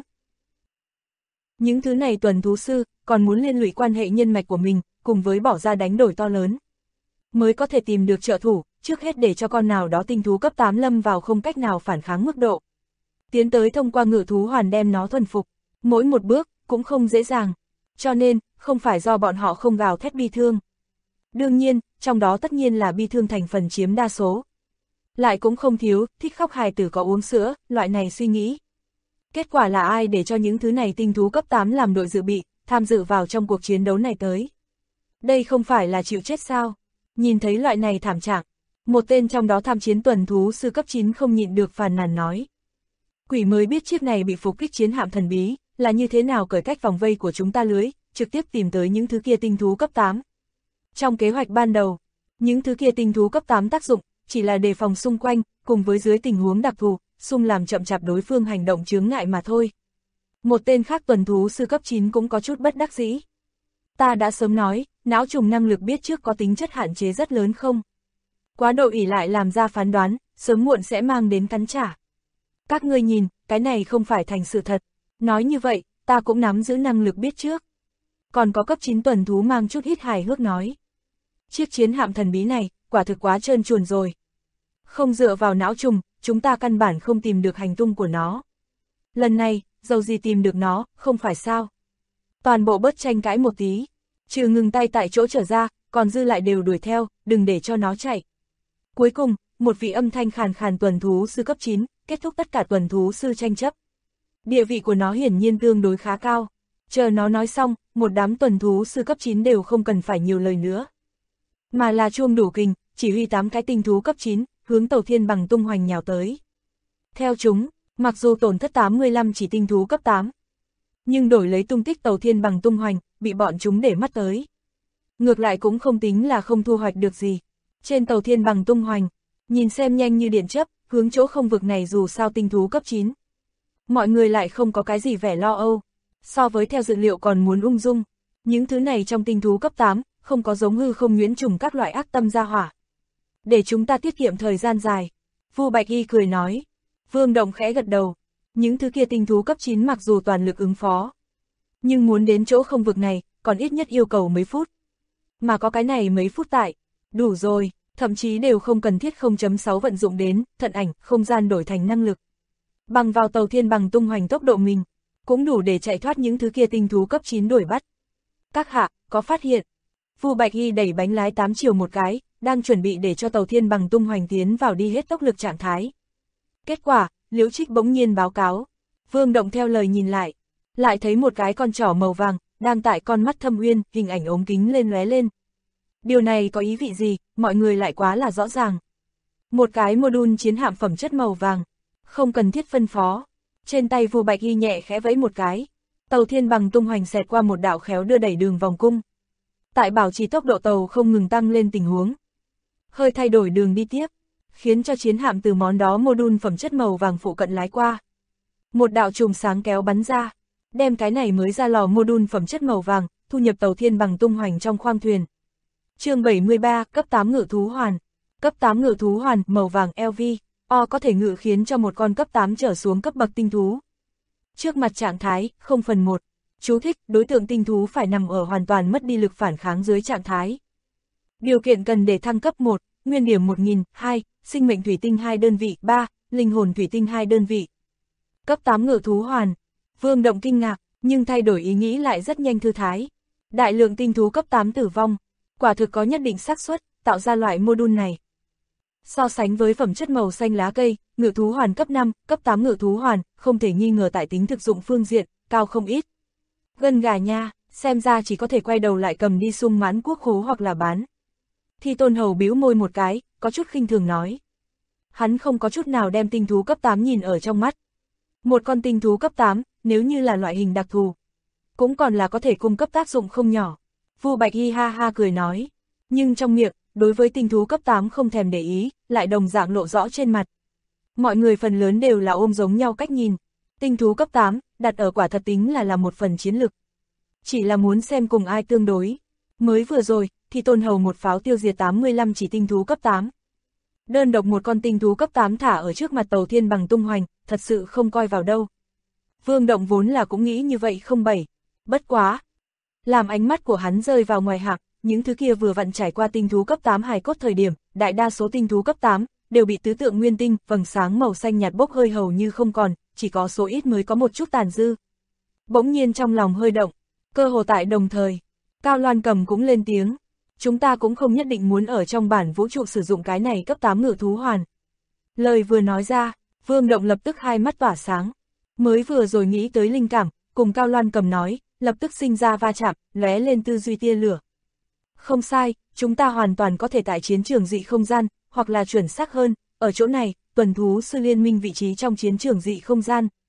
Những thứ này tuần thú sư, còn muốn liên lụy quan hệ nhân mạch của mình, cùng với bỏ ra đánh đổi to lớn. Mới có thể tìm được trợ thủ, trước hết để cho con nào đó tinh thú cấp 8 lâm vào không cách nào phản kháng mức độ. Tiến tới thông qua ngự thú hoàn đem nó thuần phục, mỗi một bước, cũng không dễ dàng. Cho nên, không phải do bọn họ không gào thét bi thương. Đương nhiên, trong đó tất nhiên là bi thương thành phần chiếm đa số. Lại cũng không thiếu, thích khóc hài tử có uống sữa, loại này suy nghĩ. Kết quả là ai để cho những thứ này tinh thú cấp 8 làm đội dự bị, tham dự vào trong cuộc chiến đấu này tới? Đây không phải là chịu chết sao? Nhìn thấy loại này thảm trạng, một tên trong đó tham chiến tuần thú sư cấp 9 không nhịn được phàn nàn nói. Quỷ mới biết chiếc này bị phục kích chiến hạm thần bí, là như thế nào cởi cách vòng vây của chúng ta lưới, trực tiếp tìm tới những thứ kia tinh thú cấp 8. Trong kế hoạch ban đầu, những thứ kia tinh thú cấp 8 tác dụng, chỉ là đề phòng xung quanh, cùng với dưới tình huống đặc thù, xung làm chậm chạp đối phương hành động chướng ngại mà thôi. Một tên khác tuần thú sư cấp 9 cũng có chút bất đắc dĩ. Ta đã sớm nói, não trùng năng lực biết trước có tính chất hạn chế rất lớn không? Quá độ ỷ lại làm ra phán đoán, sớm muộn sẽ mang đến cắn trả. Các ngươi nhìn, cái này không phải thành sự thật. Nói như vậy, ta cũng nắm giữ năng lực biết trước. Còn có cấp 9 tuần thú mang chút ít hài hước nói. Chiếc chiến hạm thần bí này, quả thực quá trơn truồng rồi. Không dựa vào não trùng, chúng ta căn bản không tìm được hành tung của nó. Lần này, dầu gì tìm được nó, không phải sao. Toàn bộ bớt tranh cãi một tí. Trừ ngừng tay tại chỗ trở ra, còn dư lại đều đuổi theo, đừng để cho nó chạy. Cuối cùng, một vị âm thanh khàn khàn tuần thú sư cấp 9, kết thúc tất cả tuần thú sư tranh chấp. Địa vị của nó hiển nhiên tương đối khá cao. Chờ nó nói xong, một đám tuần thú sư cấp 9 đều không cần phải nhiều lời nữa. Mà là chuông đủ kình, chỉ huy 8 cái tinh thú cấp 9, hướng Tàu Thiên Bằng tung hoành nhào tới. Theo chúng, mặc dù tổn thất 85 chỉ tinh thú cấp 8, nhưng đổi lấy tung tích Tàu Thiên Bằng tung hoành, bị bọn chúng để mắt tới. Ngược lại cũng không tính là không thu hoạch được gì. Trên Tàu Thiên Bằng tung hoành, nhìn xem nhanh như điện chớp, hướng chỗ không vực này dù sao tinh thú cấp 9. Mọi người lại không có cái gì vẻ lo âu, so với theo dự liệu còn muốn ung dung. Những thứ này trong tinh thú cấp 8, không có giống hư không nhuyễn trùng các loại ác tâm gia hỏa. Để chúng ta tiết kiệm thời gian dài. Vu Bạch Y cười nói. Vương Động khẽ gật đầu. Những thứ kia tinh thú cấp 9 mặc dù toàn lực ứng phó, nhưng muốn đến chỗ không vực này, còn ít nhất yêu cầu mấy phút. Mà có cái này mấy phút tại, đủ rồi, thậm chí đều không cần thiết 0.6 vận dụng đến, thận ảnh, không gian đổi thành năng lực. Bằng vào Tàu Thiên Bằng tung hoành tốc độ mình, cũng đủ để chạy thoát những thứ kia tinh thú cấp 9 đuổi bắt. Các hạ, có phát hiện. Vu Bạch Y đẩy bánh lái 8 chiều một cái, đang chuẩn bị để cho Tàu Thiên Bằng tung hoành tiến vào đi hết tốc lực trạng thái. Kết quả, Liễu Trích bỗng nhiên báo cáo. Vương Động theo lời nhìn lại thấy một cái con trỏ màu vàng, đang tại con mắt thâm uyên, hình ảnh ống kính lên lóe lên. Điều này có ý vị gì, mọi người lại quá là rõ ràng. Một cái module chiến hạm phẩm chất màu vàng, không cần thiết phân phó. Trên tay Vu Bạch Y nhẹ khẽ vẫy một cái, Tàu Thiên Bằng tung hoành xẹt qua một đạo khéo đưa đẩy đường vòng cung. Tại bảo trì tốc độ tàu không ngừng tăng lên tình huống, hơi thay đổi đường đi tiếp, khiến cho chiến hạm từ món đó module phẩm chất màu vàng phụ cận lái qua. Một đạo chùm sáng kéo bắn ra, đem cái này mới ra lò module phẩm chất màu vàng, thu nhập Tàu Thiên Bằng tung hoành trong khoang thuyền. Chương 73, cấp 8 ngự thú hoàn. Cấp 8 ngự thú hoàn, màu vàng LV, O có thể ngự khiến cho một con cấp 8 trở xuống cấp bậc tinh thú. Trước mặt trạng thái, 0/1. Chú thích, đối tượng tinh thú phải nằm ở hoàn toàn mất đi lực phản kháng dưới trạng thái. Điều kiện cần để thăng cấp 1, nguyên điểm 1000, 2, sinh mệnh thủy tinh 2 đơn vị, 3, linh hồn thủy tinh 2 đơn vị. Cấp 8 ngự thú hoàn. Vương Động kinh ngạc, nhưng thay đổi ý nghĩ lại rất nhanh thư thái. Đại lượng tinh thú cấp 8 tử vong, quả thực có nhất định xác suất tạo ra loại module này. So sánh với phẩm chất màu xanh lá cây, ngự thú hoàn cấp 5, cấp 8 ngự thú hoàn, không thể nghi ngờ tại tính thực dụng phương diện, cao không ít. Gân gà nha, xem ra chỉ có thể quay đầu lại cầm đi sung mãn quốc khố hoặc là bán. Thi Tôn Hầu bĩu môi một cái, có chút khinh thường nói. Hắn không có chút nào đem tinh thú cấp 8 nhìn ở trong mắt. Một con tinh thú cấp 8, nếu như là loại hình đặc thù, cũng còn là có thể cung cấp tác dụng không nhỏ. Vu Bạch Y ha ha cười nói, nhưng trong miệng, đối với tinh thú cấp 8 không thèm để ý, lại đồng dạng lộ rõ trên mặt. Mọi người phần lớn đều là ôm giống nhau cách nhìn. Tinh thú cấp 8, đặt ở quả thật tính là một phần chiến lực. Chỉ là muốn xem cùng ai tương đối. Mới vừa rồi, thì Tôn Hầu một pháo tiêu diệt 85 chỉ tinh thú cấp 8. Đơn độc một con tinh thú cấp 8 thả ở trước mặt Tàu Thiên Bằng tung hoành, thật sự không coi vào đâu. Vương Động vốn là cũng nghĩ như vậy không bảy. Bất quá. Làm ánh mắt của hắn rơi vào ngoài hạng, những thứ kia vừa vặn trải qua tinh thú cấp 8 hài cốt thời điểm, đại đa số tinh thú cấp 8, đều bị tứ tượng nguyên tinh, vầng sáng màu xanh nhạt bốc hơi hầu như không còn, chỉ có số ít mới có một chút tàn dư. Bỗng nhiên trong lòng hơi động, cơ hồ tại đồng thời, Cao Loan Cầm cũng lên tiếng. Chúng ta cũng không nhất định muốn ở trong bản vũ trụ sử dụng cái này cấp 8 ngự thú hoàn. Lời vừa nói ra, Vương Động lập tức hai mắt tỏa sáng. Mới vừa rồi nghĩ tới linh cảm, cùng Cao Loan Cầm nói, lập tức sinh ra va chạm, lóe lên tư duy tia lửa. Không sai, chúng ta hoàn toàn có thể tại chiến trường dị không gian, hoặc là chuẩn xác hơn, ở chỗ này, tuần thú sư liên minh vị trí trong chiến trường dị không gian.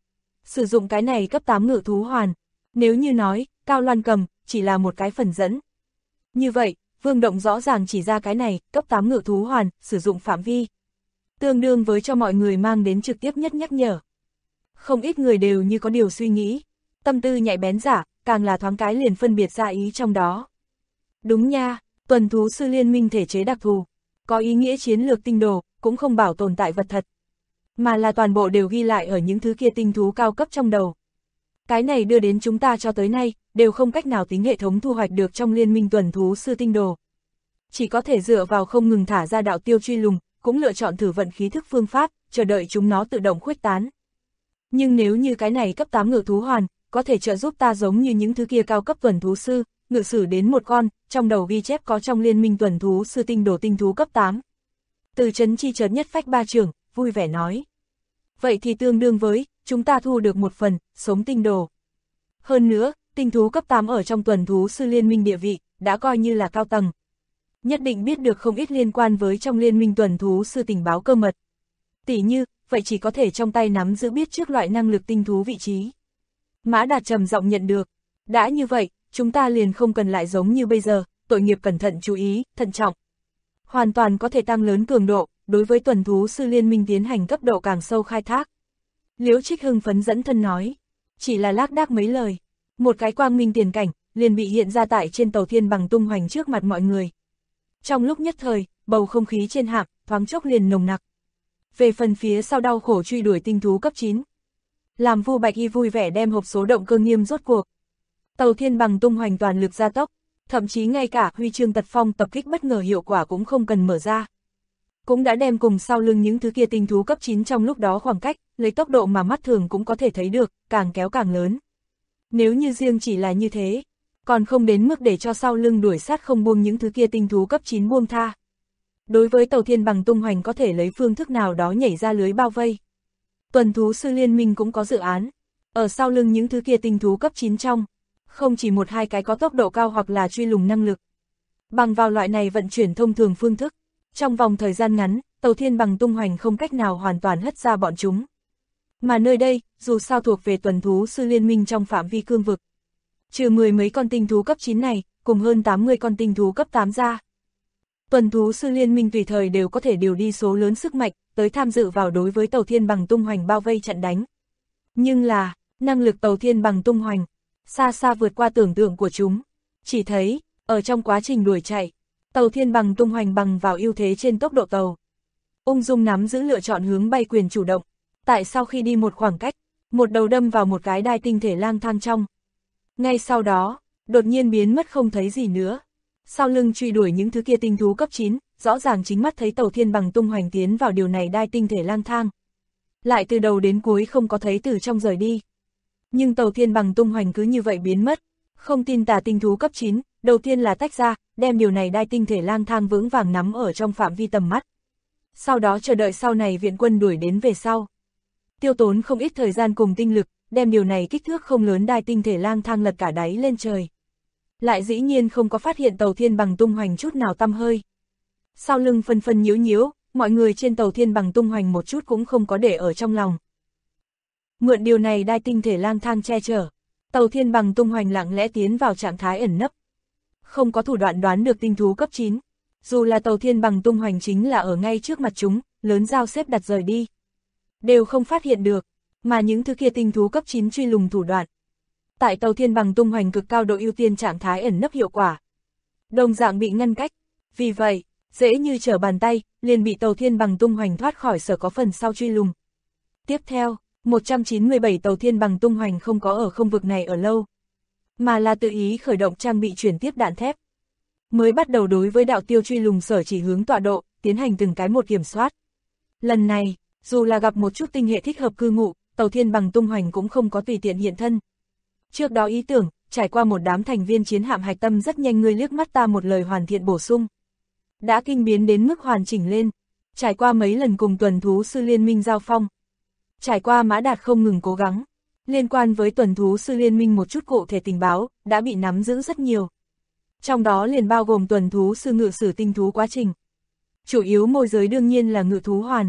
sử dụng cái này cấp 8 ngự thú hoàn. Nếu như nói, Cao Loan cầm, chỉ là một cái phần dẫn. Như vậy, Vương Động rõ ràng chỉ ra cái này, cấp 8 ngự thú hoàn, sử dụng phạm vi. Tương đương với cho mọi người mang đến trực tiếp nhất nhắc nhở. Không ít người đều như có điều suy nghĩ. Tâm tư nhạy bén giả, càng là thoáng cái liền phân biệt ra ý trong đó. Đúng nha, tuần thú sư liên minh thể chế đặc thù. Có ý nghĩa chiến lược tinh đồ, cũng không bảo tồn tại vật thật. Mà là toàn bộ đều ghi lại ở những thứ kia tinh thú cao cấp trong đầu. Cái này đưa đến chúng ta cho tới nay, đều không cách nào tính hệ thống thu hoạch được trong liên minh tuần thú sư tinh đồ. Chỉ có thể dựa vào không ngừng thả ra đạo tiêu truy lùng, cũng lựa chọn thử vận khí thức phương pháp, chờ đợi chúng nó tự động khuếch tán. Nhưng nếu như cái này cấp 8 ngự thú hoàn, có thể trợ giúp ta giống như những thứ kia cao cấp tuần thú sư, ngự sử đến một con, trong đầu ghi chép có trong liên minh tuần thú sư tinh đồ tinh thú cấp 8. Từ Trấn Chi chợt nhất phách ba trưởng, vui vẻ nói. Vậy thì tương đương với, chúng ta thu được một phần, sống tinh đồ. Hơn nữa, tinh thú cấp 8 ở trong tuần thú sư liên minh địa vị, đã coi như là cao tầng. Nhất định biết được không ít liên quan với trong liên minh tuần thú sư tình báo cơ mật. Tỉ như, vậy chỉ có thể trong tay nắm giữ biết trước loại năng lực tinh thú vị trí. Mã Đạt trầm giọng nhận được. Đã như vậy, chúng ta liền không cần lại giống như bây giờ, tội nghiệp cẩn thận chú ý, thận trọng. Hoàn toàn có thể tăng lớn cường độ, đối với tuần thú sư liên minh tiến hành cấp độ càng sâu khai thác. Liễu Trích hưng phấn dẫn thân nói. Chỉ là lác đác mấy lời. Một cái quang minh tiền cảnh, liền bị hiện ra tại trên tàu thiên bằng tung hoành trước mặt mọi người. Trong lúc nhất thời, bầu không khí trên hạm, thoáng chốc liền nồng nặc. Về phần phía sau đau khổ truy đuổi tinh thú cấp 9. Làm Vu Bạch Y vui vẻ đem hộp số động cơ nghiêm rốt cuộc. Tàu thiên bằng tung hoành toàn lực gia tốc, thậm chí ngay cả huy chương tật phong tập kích bất ngờ hiệu quả cũng không cần mở ra. Cũng đã đem cùng sau lưng những thứ kia tinh thú cấp 9 trong lúc đó khoảng cách, lấy tốc độ mà mắt thường cũng có thể thấy được, càng kéo càng lớn. Nếu như riêng chỉ là như thế, còn không đến mức để cho sau lưng đuổi sát không buông những thứ kia tinh thú cấp 9 buông tha. Đối với tàu thiên bằng tung hoành có thể lấy phương thức nào đó nhảy ra lưới bao vây. Tuần thú sư liên minh cũng có dự án, ở sau lưng những thứ kia tinh thú cấp 9 trong, không chỉ một hai cái có tốc độ cao hoặc là truy lùng năng lực. Bằng vào loại này vận chuyển thông thường phương thức, trong vòng thời gian ngắn, tàu thiên bằng tung hoành không cách nào hoàn toàn hất ra bọn chúng. Mà nơi đây, dù sao thuộc về tuần thú sư liên minh trong phạm vi cương vực. Trừ 10 mấy con tinh thú cấp 9 này, cùng hơn 80 con tinh thú cấp 8 ra. Tuần thú sư liên minh tùy thời đều có thể điều đi số lớn sức mạnh, tới tham dự vào đối với tàu thiên bằng tung hoành bao vây chặn đánh. Nhưng là, năng lực tàu thiên bằng tung hoành, xa xa vượt qua tưởng tượng của chúng. Chỉ thấy, ở trong quá trình đuổi chạy, tàu thiên bằng tung hoành bằng vào ưu thế trên tốc độ tàu. Ung dung nắm giữ lựa chọn hướng bay quyền chủ động. Tại sau khi đi một khoảng cách, một đầu đâm vào một cái đai tinh thể lang thang trong. Ngay sau đó, đột nhiên biến mất không thấy gì nữa. Sau lưng truy đuổi những thứ kia tinh thú cấp 9, rõ ràng chính mắt thấy tàu thiên bằng tung hoành tiến vào điều này đai tinh thể lang thang. Lại từ đầu đến cuối không có thấy từ trong rời đi. Nhưng tàu thiên bằng tung hoành cứ như vậy biến mất. Không tin tà tinh thú cấp 9, đầu tiên là tách ra, đem điều này đai tinh thể lang thang vững vàng nắm ở trong phạm vi tầm mắt. Sau đó chờ đợi sau này viện quân đuổi đến về sau. Tiêu tốn không ít thời gian cùng tinh lực, đem điều này kích thước không lớn đai tinh thể lang thang lật cả đáy lên trời. Lại dĩ nhiên không có phát hiện tàu thiên bằng tung hoành chút nào tăm hơi. Sau lưng phân phân nhiễu nhiễu, mọi người trên tàu thiên bằng tung hoành một chút cũng không có để ở trong lòng. Mượn điều này đai tinh thể lang thang che chở, tàu thiên bằng tung hoành lặng lẽ tiến vào trạng thái ẩn nấp. Không có thủ đoạn đoán được tinh thú cấp 9. Dù là tàu thiên bằng tung hoành chính là ở ngay trước mặt chúng, lớn dao xếp đặt rời đi. Đều không phát hiện được, mà những thứ kia tinh thú cấp 9 truy lùng thủ đoạn. Tại tàu thiên bằng tung hoành cực cao độ ưu tiên trạng thái ẩn nấp hiệu quả. Đồng dạng bị ngăn cách, vì vậy, dễ như trở bàn tay, liền bị tàu thiên bằng tung hoành thoát khỏi sở có phần sau truy lùng. Tiếp theo, 197 tàu thiên bằng tung hoành không có ở không vực này ở lâu, mà là tự ý khởi động trang bị chuyển tiếp đạn thép. Mới bắt đầu đối với đạo tiêu truy lùng sở chỉ hướng tọa độ, tiến hành từng cái một kiểm soát. Lần này, dù là gặp một chút tinh hệ thích hợp cư ngụ, tàu thiên bằng tung hoành cũng không có tùy tiện hiện thân. Trước đó ý tưởng, trải qua một đám thành viên chiến hạm hạch tâm rất nhanh ngươi liếc mắt ta một lời hoàn thiện bổ sung. Đã kinh biến đến mức hoàn chỉnh lên, trải qua mấy lần cùng tuần thú sư liên minh giao phong. Trải qua Mã Đạt không ngừng cố gắng, liên quan với tuần thú sư liên minh một chút cụ thể tình báo, đã bị nắm giữ rất nhiều. Trong đó liền bao gồm tuần thú sư ngự sử tinh thú quá trình. Chủ yếu môi giới đương nhiên là ngự thú hoàn,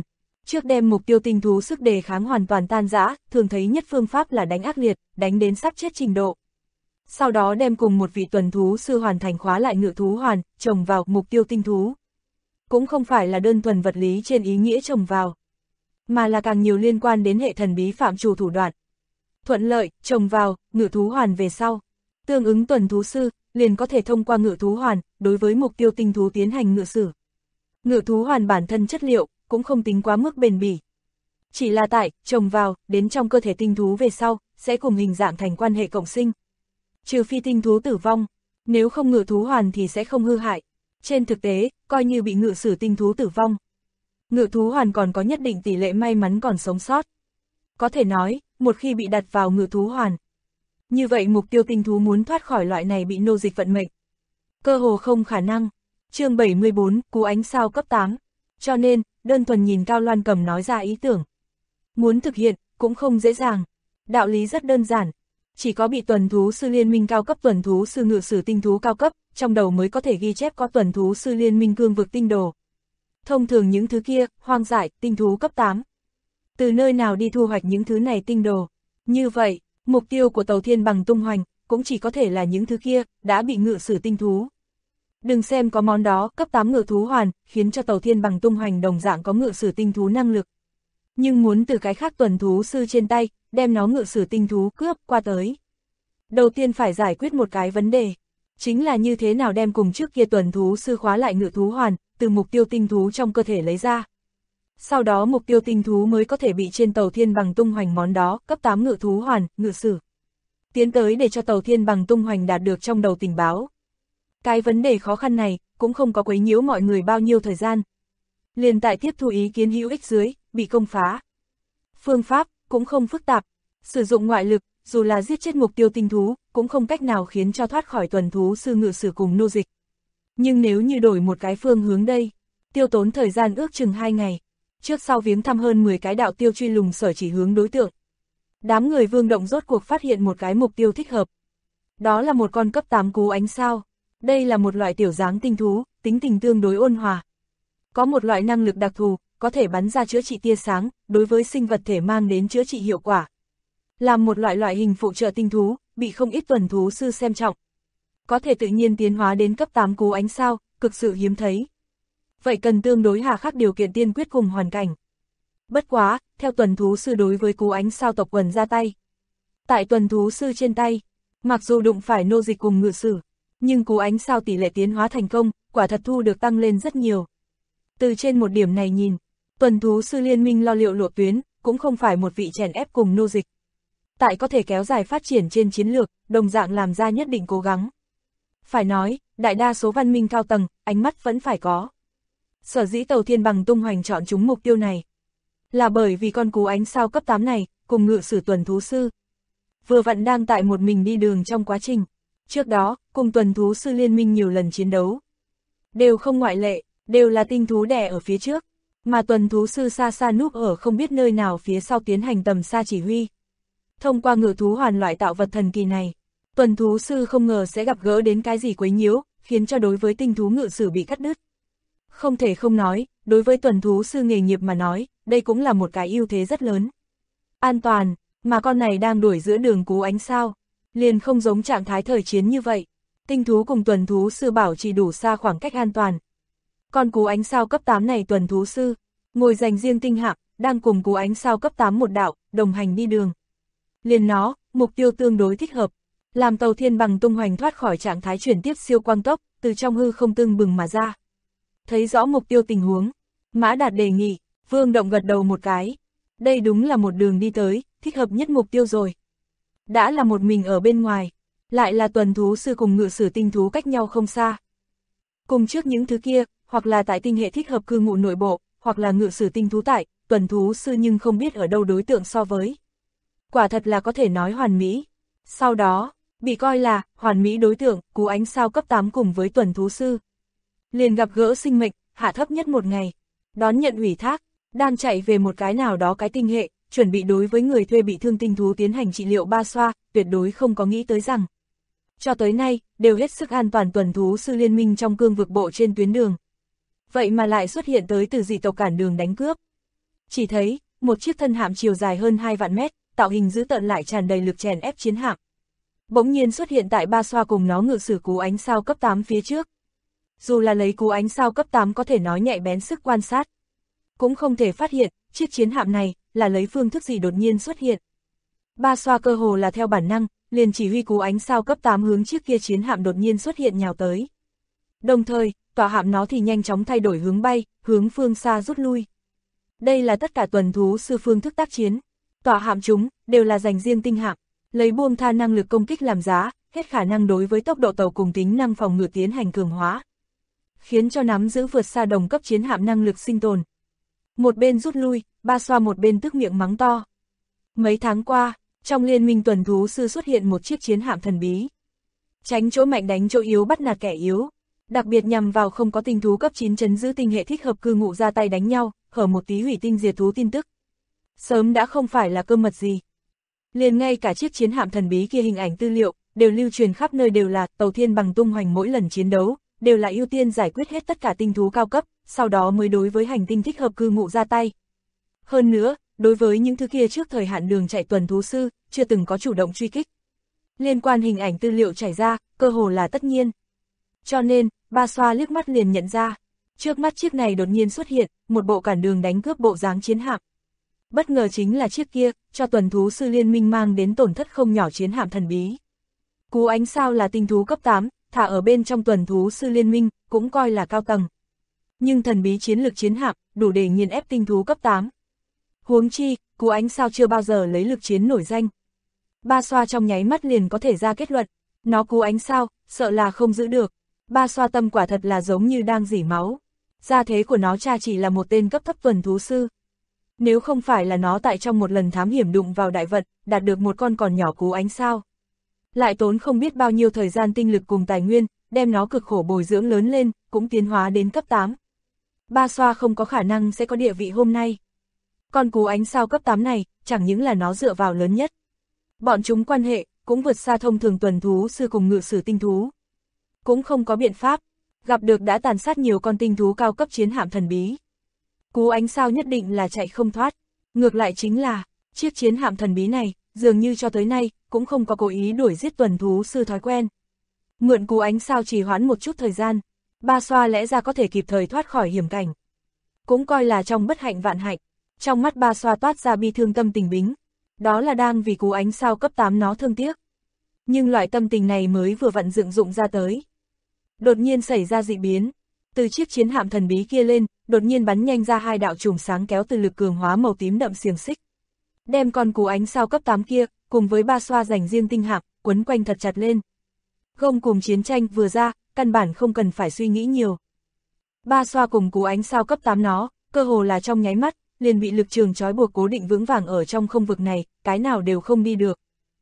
Trước đem mục tiêu tinh thú sức đề kháng hoàn toàn tan rã, thường thấy nhất phương pháp là đánh ác liệt, đánh đến sắp chết trình độ. Sau đó đem cùng một vị tuần thú sư hoàn thành khóa lại ngự thú hoàn, trồng vào mục tiêu tinh thú. Cũng không phải là đơn thuần vật lý trên ý nghĩa trồng vào, mà là càng nhiều liên quan đến hệ thần bí phạm trù thủ đoạn. Thuận lợi, trồng vào, ngự thú hoàn về sau. Tương ứng tuần thú sư, liền có thể thông qua ngự thú hoàn, đối với mục tiêu tinh thú tiến hành ngự sử. Ngự thú hoàn bản thân chất liệu, cũng không tính quá mức bền bỉ. Chỉ là tại, trồng vào, đến trong cơ thể tinh thú về sau, sẽ cùng hình dạng thành quan hệ cộng sinh. Trừ phi tinh thú tử vong, nếu không ngự thú hoàn thì sẽ không hư hại. Trên thực tế, coi như bị ngự sử tinh thú tử vong, ngự thú hoàn còn có nhất định tỷ lệ may mắn còn sống sót. Có thể nói, một khi bị đặt vào ngự thú hoàn, như vậy mục tiêu tinh thú muốn thoát khỏi loại này bị nô dịch vận mệnh, cơ hồ không khả năng. Chương 74, cú ánh sao cấp 8. Cho nên, đơn thuần nhìn Cao Loan Cầm nói ra ý tưởng, muốn thực hiện, cũng không dễ dàng. Đạo lý rất đơn giản, chỉ có bị tuần thú sư liên minh cao cấp tuần thú sư ngự sử tinh thú cao cấp, trong đầu mới có thể ghi chép có tuần thú sư liên minh cương vực tinh đồ. Thông thường những thứ kia, hoang dại, tinh thú cấp 8. Từ nơi nào đi thu hoạch những thứ này tinh đồ? Như vậy, mục tiêu của Tàu Thiên Bằng tung hoành, cũng chỉ có thể là những thứ kia, đã bị ngự sử tinh thú. Đừng xem có món đó, cấp 8 ngự thú hoàn, khiến cho Tàu Thiên Bằng tung hoành đồng dạng có ngự sử tinh thú năng lực. Nhưng muốn từ cái khác tuần thú sư trên tay, đem nó ngự sử tinh thú cướp qua tới. Đầu tiên phải giải quyết một cái vấn đề, chính là như thế nào đem cùng trước kia tuần thú sư khóa lại ngự thú hoàn, từ mục tiêu tinh thú trong cơ thể lấy ra. Sau đó mục tiêu tinh thú mới có thể bị trên Tàu Thiên Bằng tung hoành món đó, cấp 8 ngự thú hoàn, ngự sử. Tiến tới để cho Tàu Thiên Bằng tung hoành đạt được trong đầu tình báo. Cái vấn đề khó khăn này, cũng không có quấy nhiễu mọi người bao nhiêu thời gian. Liền tại tiếp thu ý kiến hữu ích dưới, bị công phá. Phương pháp, cũng không phức tạp. Sử dụng ngoại lực, dù là giết chết mục tiêu tinh thú, cũng không cách nào khiến cho thoát khỏi tuần thú sư ngự sử cùng nô dịch. Nhưng nếu như đổi một cái phương hướng đây, tiêu tốn thời gian ước chừng 2 ngày. Trước sau viếng thăm hơn 10 cái đạo tiêu truy lùng sở chỉ hướng đối tượng. Đám người Vương Động rốt cuộc phát hiện một cái mục tiêu thích hợp. Đó là một con cấp 8 cú ánh sao. Đây là một loại tiểu dáng tinh thú, tính tình tương đối ôn hòa. Có một loại năng lực đặc thù, có thể bắn ra chữa trị tia sáng, đối với sinh vật thể mang đến chữa trị hiệu quả. Làm một loại hình phụ trợ tinh thú, bị không ít tuần thú sư xem trọng. Có thể tự nhiên tiến hóa đến cấp 8 cú ánh sao, cực sự hiếm thấy. Vậy cần tương đối hà khắc điều kiện tiên quyết cùng hoàn cảnh. Bất quá, theo tuần thú sư đối với cú ánh sao tộc quần ra tay. Tại tuần thú sư trên tay, mặc dù đụng phải nô dịch cùng ngự sử, nhưng cú ánh sao tỷ lệ tiến hóa thành công, quả thật thu được tăng lên rất nhiều. Từ trên một điểm này nhìn, tuần thú sư liên minh lo liệu lộ tuyến, cũng không phải một vị chèn ép cùng nô dịch. Tại có thể kéo dài phát triển trên chiến lược, đồng dạng làm ra nhất định cố gắng. Phải nói, đại đa số văn minh cao tầng, ánh mắt vẫn phải có. Sở dĩ Tàu Thiên Bằng tung hoành chọn chúng mục tiêu này, là bởi vì con cú ánh sao cấp 8 này, cùng ngự sử tuần thú sư, vừa vặn đang tại một mình đi đường trong quá trình. Trước đó, cùng tuần thú sư liên minh nhiều lần chiến đấu. Đều không ngoại lệ, đều là tinh thú đè ở phía trước, mà tuần thú sư xa xa núp ở không biết nơi nào phía sau tiến hành tầm xa chỉ huy. Thông qua ngự thú hoàn loại tạo vật thần kỳ này, tuần thú sư không ngờ sẽ gặp gỡ đến cái gì quấy nhiễu, khiến cho đối với tinh thú ngự sử bị cắt đứt. Không thể không nói, đối với tuần thú sư nghề nghiệp mà nói, đây cũng là một cái ưu thế rất lớn. An toàn, mà con này đang đuổi giữa đường cú ánh sao, liền không giống trạng thái thời chiến như vậy. Tinh thú cùng tuần thú sư bảo trì đủ xa khoảng cách an toàn. Con cú ánh sao cấp 8 này tuần thú sư, ngồi dành riêng tinh hạng, đang cùng cú ánh sao cấp 8 một đạo, đồng hành đi đường. Liền nó, mục tiêu tương đối thích hợp, làm Tàu Thiên Bằng tung hoành thoát khỏi trạng thái chuyển tiếp siêu quang tốc, từ trong hư không tương bừng mà ra. Thấy rõ mục tiêu tình huống, Mã Đạt đề nghị, Vương Động gật đầu một cái. Đây đúng là một đường đi tới, thích hợp nhất mục tiêu rồi. Đã là một mình ở bên ngoài, lại là tuần thú sư cùng ngự sử tinh thú cách nhau không xa. Cùng trước những thứ kia, hoặc là tại tinh hệ thích hợp cư ngụ nội bộ, hoặc là ngự sử tinh thú tại, tuần thú sư nhưng không biết ở đâu đối tượng so với. Quả thật là có thể nói hoàn mỹ. Sau đó, bị coi là hoàn mỹ đối tượng, cú ánh sao cấp 8 cùng với tuần thú sư. Liền gặp gỡ sinh mệnh, hạ thấp nhất một ngày. Đón nhận ủy thác, đang chạy về một cái nào đó cái tinh hệ, chuẩn bị đối với người thuê bị thương tinh thú tiến hành trị liệu 3 xoa, tuyệt đối không có nghĩ tới rằng. Cho tới nay, đều hết sức an toàn tuần thú sư liên minh trong cương vực bộ trên tuyến đường. Vậy mà lại xuất hiện tới từ dị tộc cản đường đánh cướp. Chỉ thấy, một chiếc thân hạm chiều dài hơn 2 vạn mét, tạo hình dữ tợn lại tràn đầy lực chèn ép chiến hạm. Bỗng nhiên xuất hiện tại Ba Xoa cùng nó ngự sử cú ánh sao cấp 8 phía trước. Dù là lấy cú ánh sao cấp 8 có thể nói nhạy bén sức quan sát, cũng không thể phát hiện, chiếc chiến hạm này, là lấy phương thức gì đột nhiên xuất hiện. Ba Xoa cơ hồ là theo bản năng, liền chỉ huy cú ánh sao cấp 8 hướng chiếc kia chiến hạm đột nhiên xuất hiện nhào tới. Đồng thời, tòa hạm nó thì nhanh chóng thay đổi hướng bay, hướng phương xa rút lui. Đây là tất cả tuần thú sư phương thức tác chiến. Tòa hạm chúng, đều là dành riêng tinh hạm, lấy buông tha năng lực công kích làm giá, hết khả năng đối với tốc độ tàu cùng tính năng phòng ngự tiến hành cường hóa, khiến cho nắm giữ vượt xa đồng cấp chiến hạm năng lực sinh tồn. Một bên rút lui, Ba Xoa một bên tức miệng mắng to. Mấy tháng qua, trong liên minh tuần thú sư xuất hiện một chiếc chiến hạm thần bí. Tránh chỗ mạnh đánh chỗ yếu, bắt nạt kẻ yếu, đặc biệt nhằm vào không có tinh thú cấp 9 trấn giữ tinh hệ thích hợp cư ngụ ra tay đánh nhau, hở một tí hủy tinh diệt thú tin tức. Sớm đã không phải là cơ mật gì. Liền ngay cả chiếc chiến hạm thần bí kia hình ảnh tư liệu, đều lưu truyền khắp nơi, đều là tàu thiên bằng tung hoành, mỗi lần chiến đấu, đều là ưu tiên giải quyết hết tất cả tinh thú cao cấp, sau đó mới đối với hành tinh thích hợp cư ngụ ra tay. Hơn nữa, đối với những thứ kia trước thời hạn đường chạy tuần thú sư, chưa từng có chủ động truy kích. Liên quan hình ảnh tư liệu chảy ra, cơ hồ là tất nhiên. Cho nên, Ba Xoa liếc mắt liền nhận ra, trước mắt chiếc này đột nhiên xuất hiện, một bộ cản đường đánh cướp bộ dáng chiến hạm. Bất ngờ chính là chiếc kia, cho tuần thú sư liên minh mang đến tổn thất không nhỏ chiến hạm thần bí. Cú ánh sao là tinh thú cấp 8, thả ở bên trong tuần thú sư liên minh, cũng coi là cao tầng. Nhưng thần bí chiến lược chiến hạm, đủ để nghiền ép tinh thú cấp 8. Huống chi, cú ánh sao chưa bao giờ lấy lực chiến nổi danh. Ba Xoa trong nháy mắt liền có thể ra kết luận, nó cú ánh sao, sợ là không giữ được. Ba Xoa tâm quả thật là giống như đang rỉ máu. Gia thế của nó cha chỉ là một tên cấp thấp tuần thú sư. Nếu không phải là nó tại trong một lần thám hiểm đụng vào đại vật, đạt được một con còn nhỏ cú ánh sao, lại tốn không biết bao nhiêu thời gian tinh lực cùng tài nguyên, đem nó cực khổ bồi dưỡng lớn lên, cũng tiến hóa đến cấp 8. Ba Xoa không có khả năng sẽ có địa vị hôm nay. Con cú ánh sao cấp 8 này, chẳng những là nó dựa vào lớn nhất. Bọn chúng quan hệ, cũng vượt xa thông thường tuần thú sư cùng ngự sử tinh thú. Cũng không có biện pháp, gặp được đã tàn sát nhiều con tinh thú cao cấp chiến hạm thần bí. Cú ánh sao nhất định là chạy không thoát. Ngược lại chính là, chiếc chiến hạm thần bí này, dường như cho tới nay, cũng không có cố ý đuổi giết tuần thú sư thói quen. Mượn cú ánh sao trì hoãn một chút thời gian, Ba Xoa lẽ ra có thể kịp thời thoát khỏi hiểm cảnh. Cũng coi là trong bất hạnh vạn hạnh. Trong mắt Ba Xoa toát ra bi thương tâm tình bính. Đó là đang vì cú ánh sao cấp 8 nó thương tiếc. Nhưng loại tâm tình này mới vừa vặn dựng dụng ra tới. Đột nhiên xảy ra dị biến. Từ chiếc chiến hạm thần bí kia lên, đột nhiên bắn nhanh ra 2 đạo chùm sáng kéo từ lực cường hóa màu tím đậm xiềng xích. Đem con cú ánh sao cấp 8 kia, cùng với Ba Xoa dành riêng tinh hạm, quấn quanh thật chặt lên. Gông cùng chiến tranh vừa ra, căn bản không cần phải suy nghĩ nhiều. Ba Xoa cùng cú ánh sao cấp 8 nó, cơ hồ là trong nháy mắt, liền bị lực trường trói buộc cố định vững vàng ở trong không vực này, cái nào đều không đi được.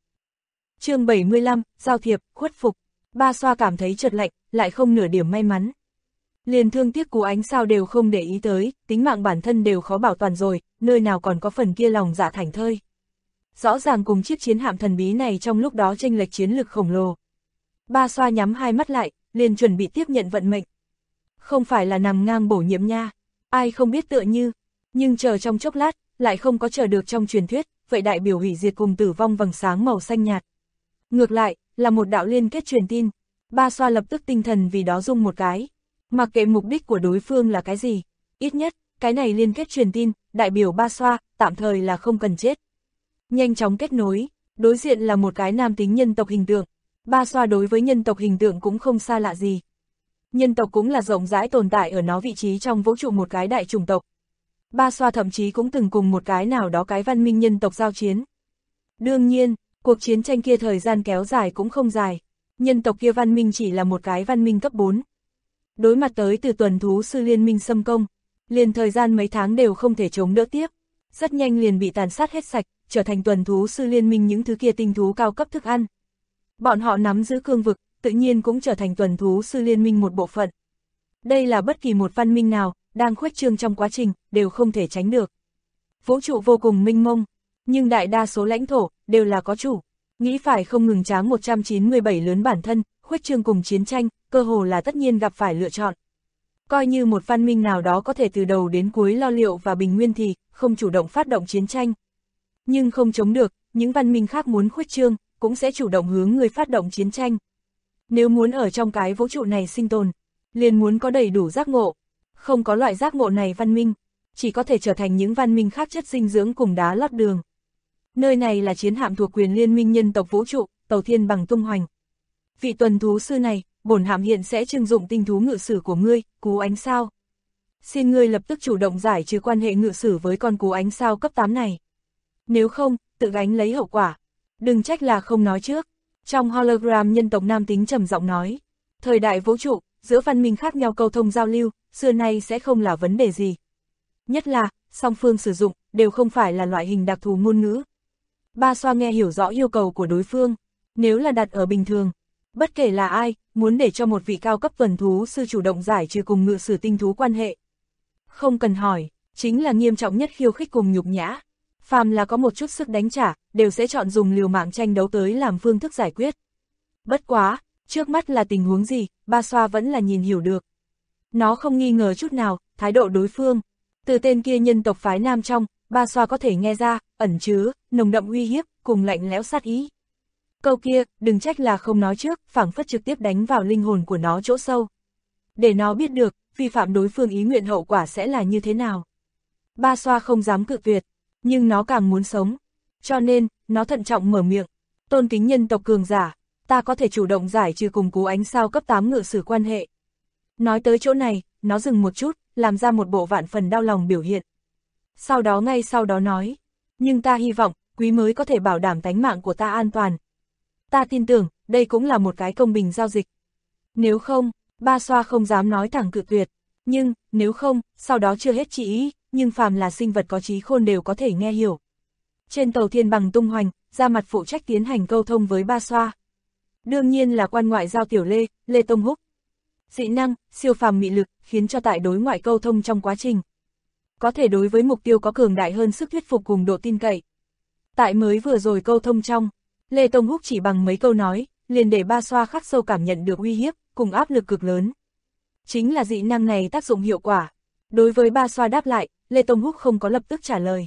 Chương 75, giao thiệp, khuất phục. Ba Xoa cảm thấy chợt lạnh, lại không nửa điểm may mắn. Liền thương tiếc cú ánh sao đều không để ý tới, tính mạng bản thân đều khó bảo toàn rồi, nơi nào còn có phần kia lòng dạ thảnh thơi. Rõ ràng cùng chiếc chiến hạm thần bí này trong lúc đó chênh lệch chiến lực khổng lồ. Ba Xoa nhắm hai mắt lại, liền chuẩn bị tiếp nhận vận mệnh. Không phải là nằm ngang bổ nhiệm nha, ai không biết tựa như, nhưng chờ trong chốc lát, lại không có chờ được trong truyền thuyết, vậy đại biểu hủy diệt cùng tử vong vầng sáng màu xanh nhạt. Ngược lại, là một đạo liên kết truyền tin. Ba Xoa lập tức tinh thần vì đó rung một cái. Mặc kệ mục đích của đối phương là cái gì, ít nhất, cái này liên kết truyền tin, đại biểu Ba Xoa, tạm thời là không cần chết. Nhanh chóng kết nối, đối diện là một cái nam tính nhân tộc hình tượng. Ba Xoa đối với nhân tộc hình tượng cũng không xa lạ gì. Nhân tộc cũng là rộng rãi tồn tại ở nó vị trí trong vũ trụ một cái đại chủng tộc. Ba Xoa thậm chí cũng từng cùng một cái nào đó cái văn minh nhân tộc giao chiến. Đương nhiên, cuộc chiến tranh kia thời gian kéo dài cũng không dài. Nhân tộc kia văn minh chỉ là một cái văn minh cấp 4. Đối mặt tới từ tuần thú sư liên minh xâm công, liền thời gian mấy tháng đều không thể chống đỡ tiếp. Rất nhanh liền bị tàn sát hết sạch, trở thành tuần thú sư liên minh những thứ kia tinh thú cao cấp thức ăn. Bọn họ nắm giữ cương vực, tự nhiên cũng trở thành tuần thú sư liên minh một bộ phận. Đây là bất kỳ một văn minh nào, đang khuếch trương trong quá trình, đều không thể tránh được. Vũ trụ vô cùng mênh mông, nhưng đại đa số lãnh thổ, đều là có chủ. Nghĩ phải không ngừng tráng 197 lớn bản thân, khuếch trương cùng chiến tranh, cơ hồ là tất nhiên gặp phải lựa chọn. Coi như một văn minh nào đó có thể từ đầu đến cuối lo liệu và bình nguyên thì không chủ động phát động chiến tranh. Nhưng không chống được, những văn minh khác muốn khuếch trương, cũng sẽ chủ động hướng người phát động chiến tranh. Nếu muốn ở trong cái vũ trụ này sinh tồn, liền muốn có đầy đủ giác ngộ. Không có loại giác ngộ này văn minh, chỉ có thể trở thành những văn minh khác chất dinh dưỡng cùng đá lót đường. Nơi này là chiến hạm thuộc quyền Liên minh nhân tộc vũ trụ, Tàu Thiên Bằng tung hoành. Vị tuần thú sư này, bổn hạm hiện sẽ trưng dụng tinh thú ngự sử của ngươi, cú ánh sao. Xin ngươi lập tức chủ động giải trừ quan hệ ngự sử với con cú ánh sao cấp 8 này. Nếu không, tự gánh lấy hậu quả. Đừng trách là không nói trước. Trong hologram nhân tộc nam tính trầm giọng nói, thời đại vũ trụ, giữa văn minh khác nhau câu thông giao lưu, xưa nay sẽ không là vấn đề gì. Nhất là, song phương sử dụng, đều không phải là loại hình đặc thù ngôn ngữ. Ba Xoa nghe hiểu rõ yêu cầu của đối phương, nếu là đặt ở bình thường, bất kể là ai, muốn để cho một vị cao cấp tuần thú sư chủ động giải trừ cùng ngự sử tinh thú quan hệ. Không cần hỏi, chính là nghiêm trọng nhất khiêu khích cùng nhục nhã. Phàm là có một chút sức đánh trả, đều sẽ chọn dùng liều mạng tranh đấu tới làm phương thức giải quyết. Bất quá, trước mắt là tình huống gì, Ba Xoa vẫn là nhìn hiểu được. Nó không nghi ngờ chút nào, thái độ đối phương. Từ tên kia nhân tộc phái nam trong, Ba Xoa có thể nghe ra, ẩn chứa, nồng đậm uy hiếp, cùng lạnh lẽo sát ý. Câu kia, đừng trách là không nói trước, phảng phất trực tiếp đánh vào linh hồn của nó chỗ sâu. Để nó biết được, vi phạm đối phương ý nguyện hậu quả sẽ là như thế nào. Ba Xoa không dám cự tuyệt, nhưng nó càng muốn sống. Cho nên, nó thận trọng mở miệng. Tôn kính nhân tộc cường giả, ta có thể chủ động giải trừ cùng cú ánh sao cấp 8 ngự sử quan hệ. Nói tới chỗ này, nó dừng một chút, làm ra một bộ vạn phần đau lòng biểu hiện. Sau đó ngay sau đó nói, nhưng ta hy vọng, quý mới có thể bảo đảm tánh mạng của ta an toàn. Ta tin tưởng, đây cũng là một cái công bình giao dịch. Nếu không, Ba Xoa không dám nói thẳng cự tuyệt. Nhưng, nếu không, sau đó chưa hết chỉ ý, nhưng phàm là sinh vật có trí khôn đều có thể nghe hiểu. Trên Tàu Thiên Bằng tung hoành, ra mặt phụ trách tiến hành câu thông với Ba Xoa. Đương nhiên là quan ngoại giao tiểu Lê Tông Húc. Dị năng, siêu phàm mị lực, khiến cho tại đối ngoại câu thông trong quá trình. Có thể đối với mục tiêu có cường đại hơn sức thuyết phục cùng độ tin cậy. Tại mới vừa rồi câu thông trong, Lê Tông Húc chỉ bằng mấy câu nói, liền để Ba Xoa khắc sâu cảm nhận được uy hiếp, cùng áp lực cực lớn. Chính là dị năng này tác dụng hiệu quả. Đối với Ba Xoa đáp lại, Lê Tông Húc không có lập tức trả lời.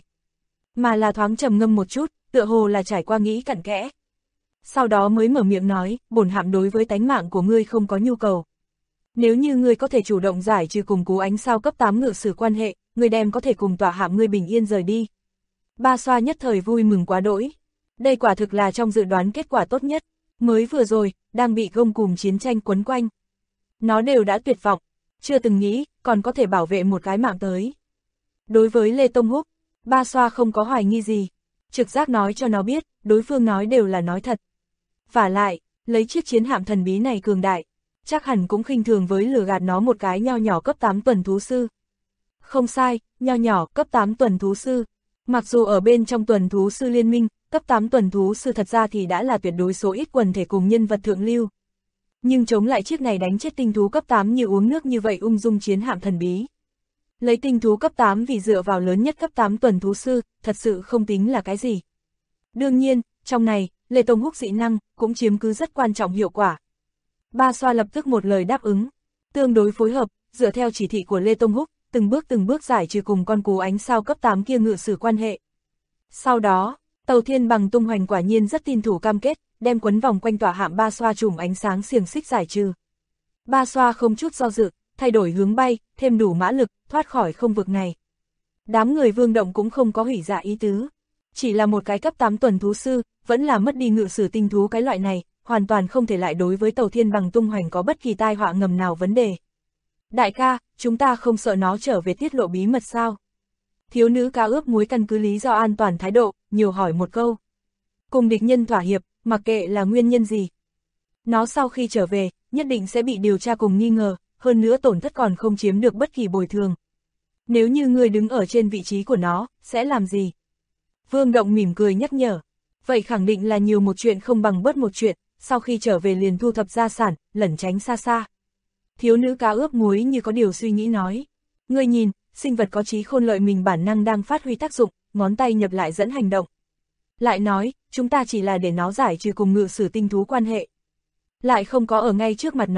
Mà là thoáng trầm ngâm một chút, tựa hồ là trải qua nghĩ cặn kẽ. Sau đó mới mở miệng nói, bổn hạm đối với tánh mạng của ngươi không có nhu cầu. Nếu như ngươi có thể chủ động giải trừ cùng cú ánh sao cấp 8 ngự sử quan hệ, ngươi đem có thể cùng tọa hạm ngươi bình yên rời đi. Ba Xoa nhất thời vui mừng quá đỗi. Đây quả thực là trong dự đoán kết quả tốt nhất. Mới vừa rồi, đang bị gông cùm chiến tranh quấn quanh. Nó đều đã tuyệt vọng, chưa từng nghĩ, còn có thể bảo vệ một cái mạng tới. Đối với Lê Tông Húc, Ba Xoa không có hoài nghi gì. Trực giác nói cho nó biết, đối phương nói đều là nói thật. Vả lại, lấy chiếc chiến hạm thần bí này cường đại, chắc hẳn cũng khinh thường với lừa gạt nó một cái nho nhỏ cấp 8 tuần thú sư. Không sai, nho nhỏ cấp 8 tuần thú sư. Mặc dù ở bên trong tuần thú sư liên minh, cấp 8 tuần thú sư thật ra thì đã là tuyệt đối số ít quần thể cùng nhân vật thượng lưu. Nhưng chống lại chiếc này đánh chết tinh thú cấp 8 như uống nước như vậy ung dung chiến hạm thần bí. Lấy tinh thú cấp 8 vì dựa vào lớn nhất cấp 8 tuần thú sư, thật sự không tính là cái gì. Đương nhiên, trong này, Lê Tông Húc dị năng cũng chiếm cứ rất quan trọng hiệu quả. Ba Xoa lập tức một lời đáp ứng, tương đối phối hợp, dựa theo chỉ thị của Lê Tông Húc, từng bước giải trừ cùng con cú ánh sao cấp 8 kia ngự sử quan hệ. Sau đó, Tàu Thiên Bằng tung hoành quả nhiên rất tin thủ cam kết, đem quấn vòng quanh tỏa hạm Ba Xoa trùm ánh sáng xiềng xích giải trừ. Ba Xoa không chút do dự, thay đổi hướng bay, thêm đủ mã lực, thoát khỏi không vực này. Đám người Vương Động cũng không có hủy dạ ý tứ. Chỉ là một cái cấp 8 tuần thú sư, vẫn là mất đi ngự sử tinh thú cái loại này, hoàn toàn không thể lại đối với Tàu Thiên Bằng tung hoành có bất kỳ tai họa ngầm nào vấn đề. Đại ca, chúng ta không sợ nó trở về tiết lộ bí mật sao? Thiếu nữ Cá Ướp Muối căn cứ lý do an toàn thái độ, nhiều hỏi một câu. Cùng địch nhân thỏa hiệp, mặc kệ là nguyên nhân gì. Nó sau khi trở về, nhất định sẽ bị điều tra cùng nghi ngờ, hơn nữa tổn thất còn không chiếm được bất kỳ bồi thường. Nếu như ngươi đứng ở trên vị trí của nó, sẽ làm gì? Vương Động mỉm cười nhắc nhở. Vậy khẳng định là nhiều một chuyện không bằng bớt một chuyện, sau khi trở về liền thu thập gia sản, lẩn tránh xa xa. Thiếu nữ Cá Ướp Muối như có điều suy nghĩ nói. Ngươi nhìn, sinh vật có trí khôn lợi mình bản năng đang phát huy tác dụng, ngón tay nhập lại dẫn hành động. Lại nói, chúng ta chỉ là để nó giải trừ cùng ngự sử tinh thú quan hệ. Lại không có ở ngay trước mặt nó,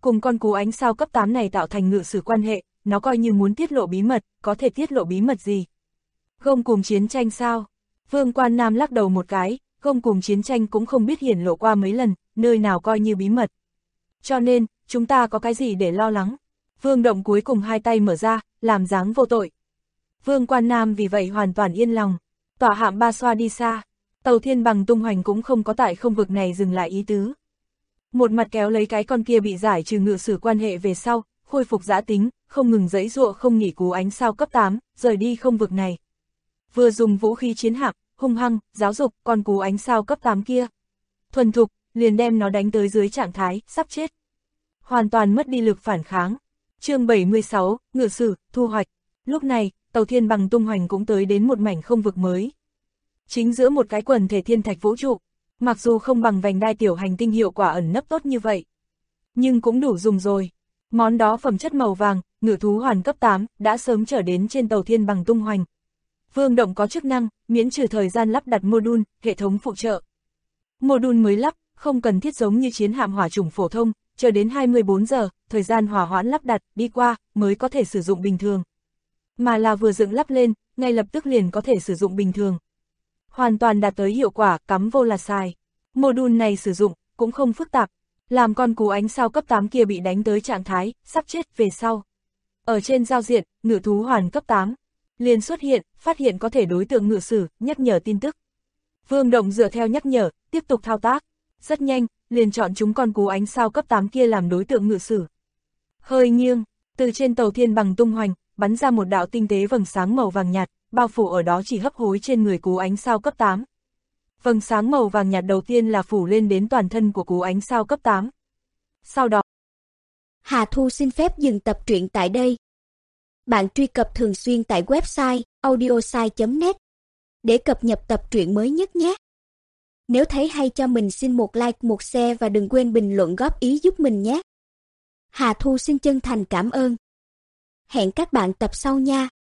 cùng con cú ánh sao cấp 8 này tạo thành ngự sử quan hệ, nó coi như muốn tiết lộ bí mật, có thể tiết lộ bí mật gì? Gông cùng chiến tranh sao? Vương Quan Nam lắc đầu một cái, gông cùng chiến tranh cũng không biết hiển lộ qua mấy lần, nơi nào coi như bí mật. Cho nên, chúng ta có cái gì để lo lắng? Vương Động cuối cùng hai tay mở ra, làm dáng vô tội. Vương Quan Nam vì vậy hoàn toàn yên lòng, tỏa hạm Ba Xoa đi xa, tàu thiên bằng tung hoành cũng không có tại không vực này dừng lại ý tứ. Một mặt kéo lấy cái con kia bị giải trừ ngự sử quan hệ về sau, khôi phục giã tính, không ngừng giãy giụa không nghỉ cú ánh sao cấp 8, rời đi không vực này. Vừa dùng vũ khí chiến hạm, hung hăng, giáo dục con cú ánh sao cấp 8 kia. Thuần thục, liền đem nó đánh tới dưới trạng thái, sắp chết. Hoàn toàn mất đi lực phản kháng. Chương 76, ngự sử, thu hoạch. Lúc này, tàu thiên bằng tung hoành cũng tới đến một mảnh không vực mới. Chính giữa một cái quần thể thiên thạch vũ trụ, mặc dù không bằng vành đai tiểu hành tinh hiệu quả ẩn nấp tốt như vậy, nhưng cũng đủ dùng rồi. Món đó phẩm chất màu vàng, ngự thú hoàn cấp 8, đã sớm trở đến trên tàu thiên bằng tung hoành. Vương Động có chức năng, miễn trừ thời gian lắp đặt module, hệ thống phụ trợ. Module mới lắp, không cần thiết giống như chiến hạm hỏa chủng phổ thông, chờ đến 24 giờ, thời gian hỏa hoãn lắp đặt, đi qua, mới có thể sử dụng bình thường. Mà là vừa dựng lắp lên, ngay lập tức liền có thể sử dụng bình thường. Hoàn toàn đạt tới hiệu quả, cắm vô là xài. Module này sử dụng, cũng không phức tạp. Làm con cú ánh sao cấp 8 kia bị đánh tới trạng thái, sắp chết về sau. Ở trên giao diện, ngự thú hoàn cấp 8. Liền xuất hiện, phát hiện có thể đối tượng ngự sử, nhắc nhở tin tức. Vương Động dựa theo nhắc nhở, tiếp tục thao tác. Rất nhanh, liền chọn chúng con cú ánh sao cấp 8 kia làm đối tượng ngự sử. Hơi nghiêng, từ trên tàu thiên bằng tung hoành, bắn ra một đạo tinh tế vầng sáng màu vàng nhạt, bao phủ ở đó chỉ hấp hối trên người cú ánh sao cấp 8. Vầng sáng màu vàng nhạt đầu tiên là phủ lên đến toàn thân của cú ánh sao cấp 8. Sau đó, Hà Thu xin phép dừng tập truyện tại đây. Bạn truy cập thường xuyên tại website audiosai.net để cập nhật tập truyện mới nhất nhé. Nếu thấy hay cho mình xin một like, một share và đừng quên bình luận góp ý giúp mình nhé. Hà Thu xin chân thành cảm ơn. Hẹn các bạn tập sau nha.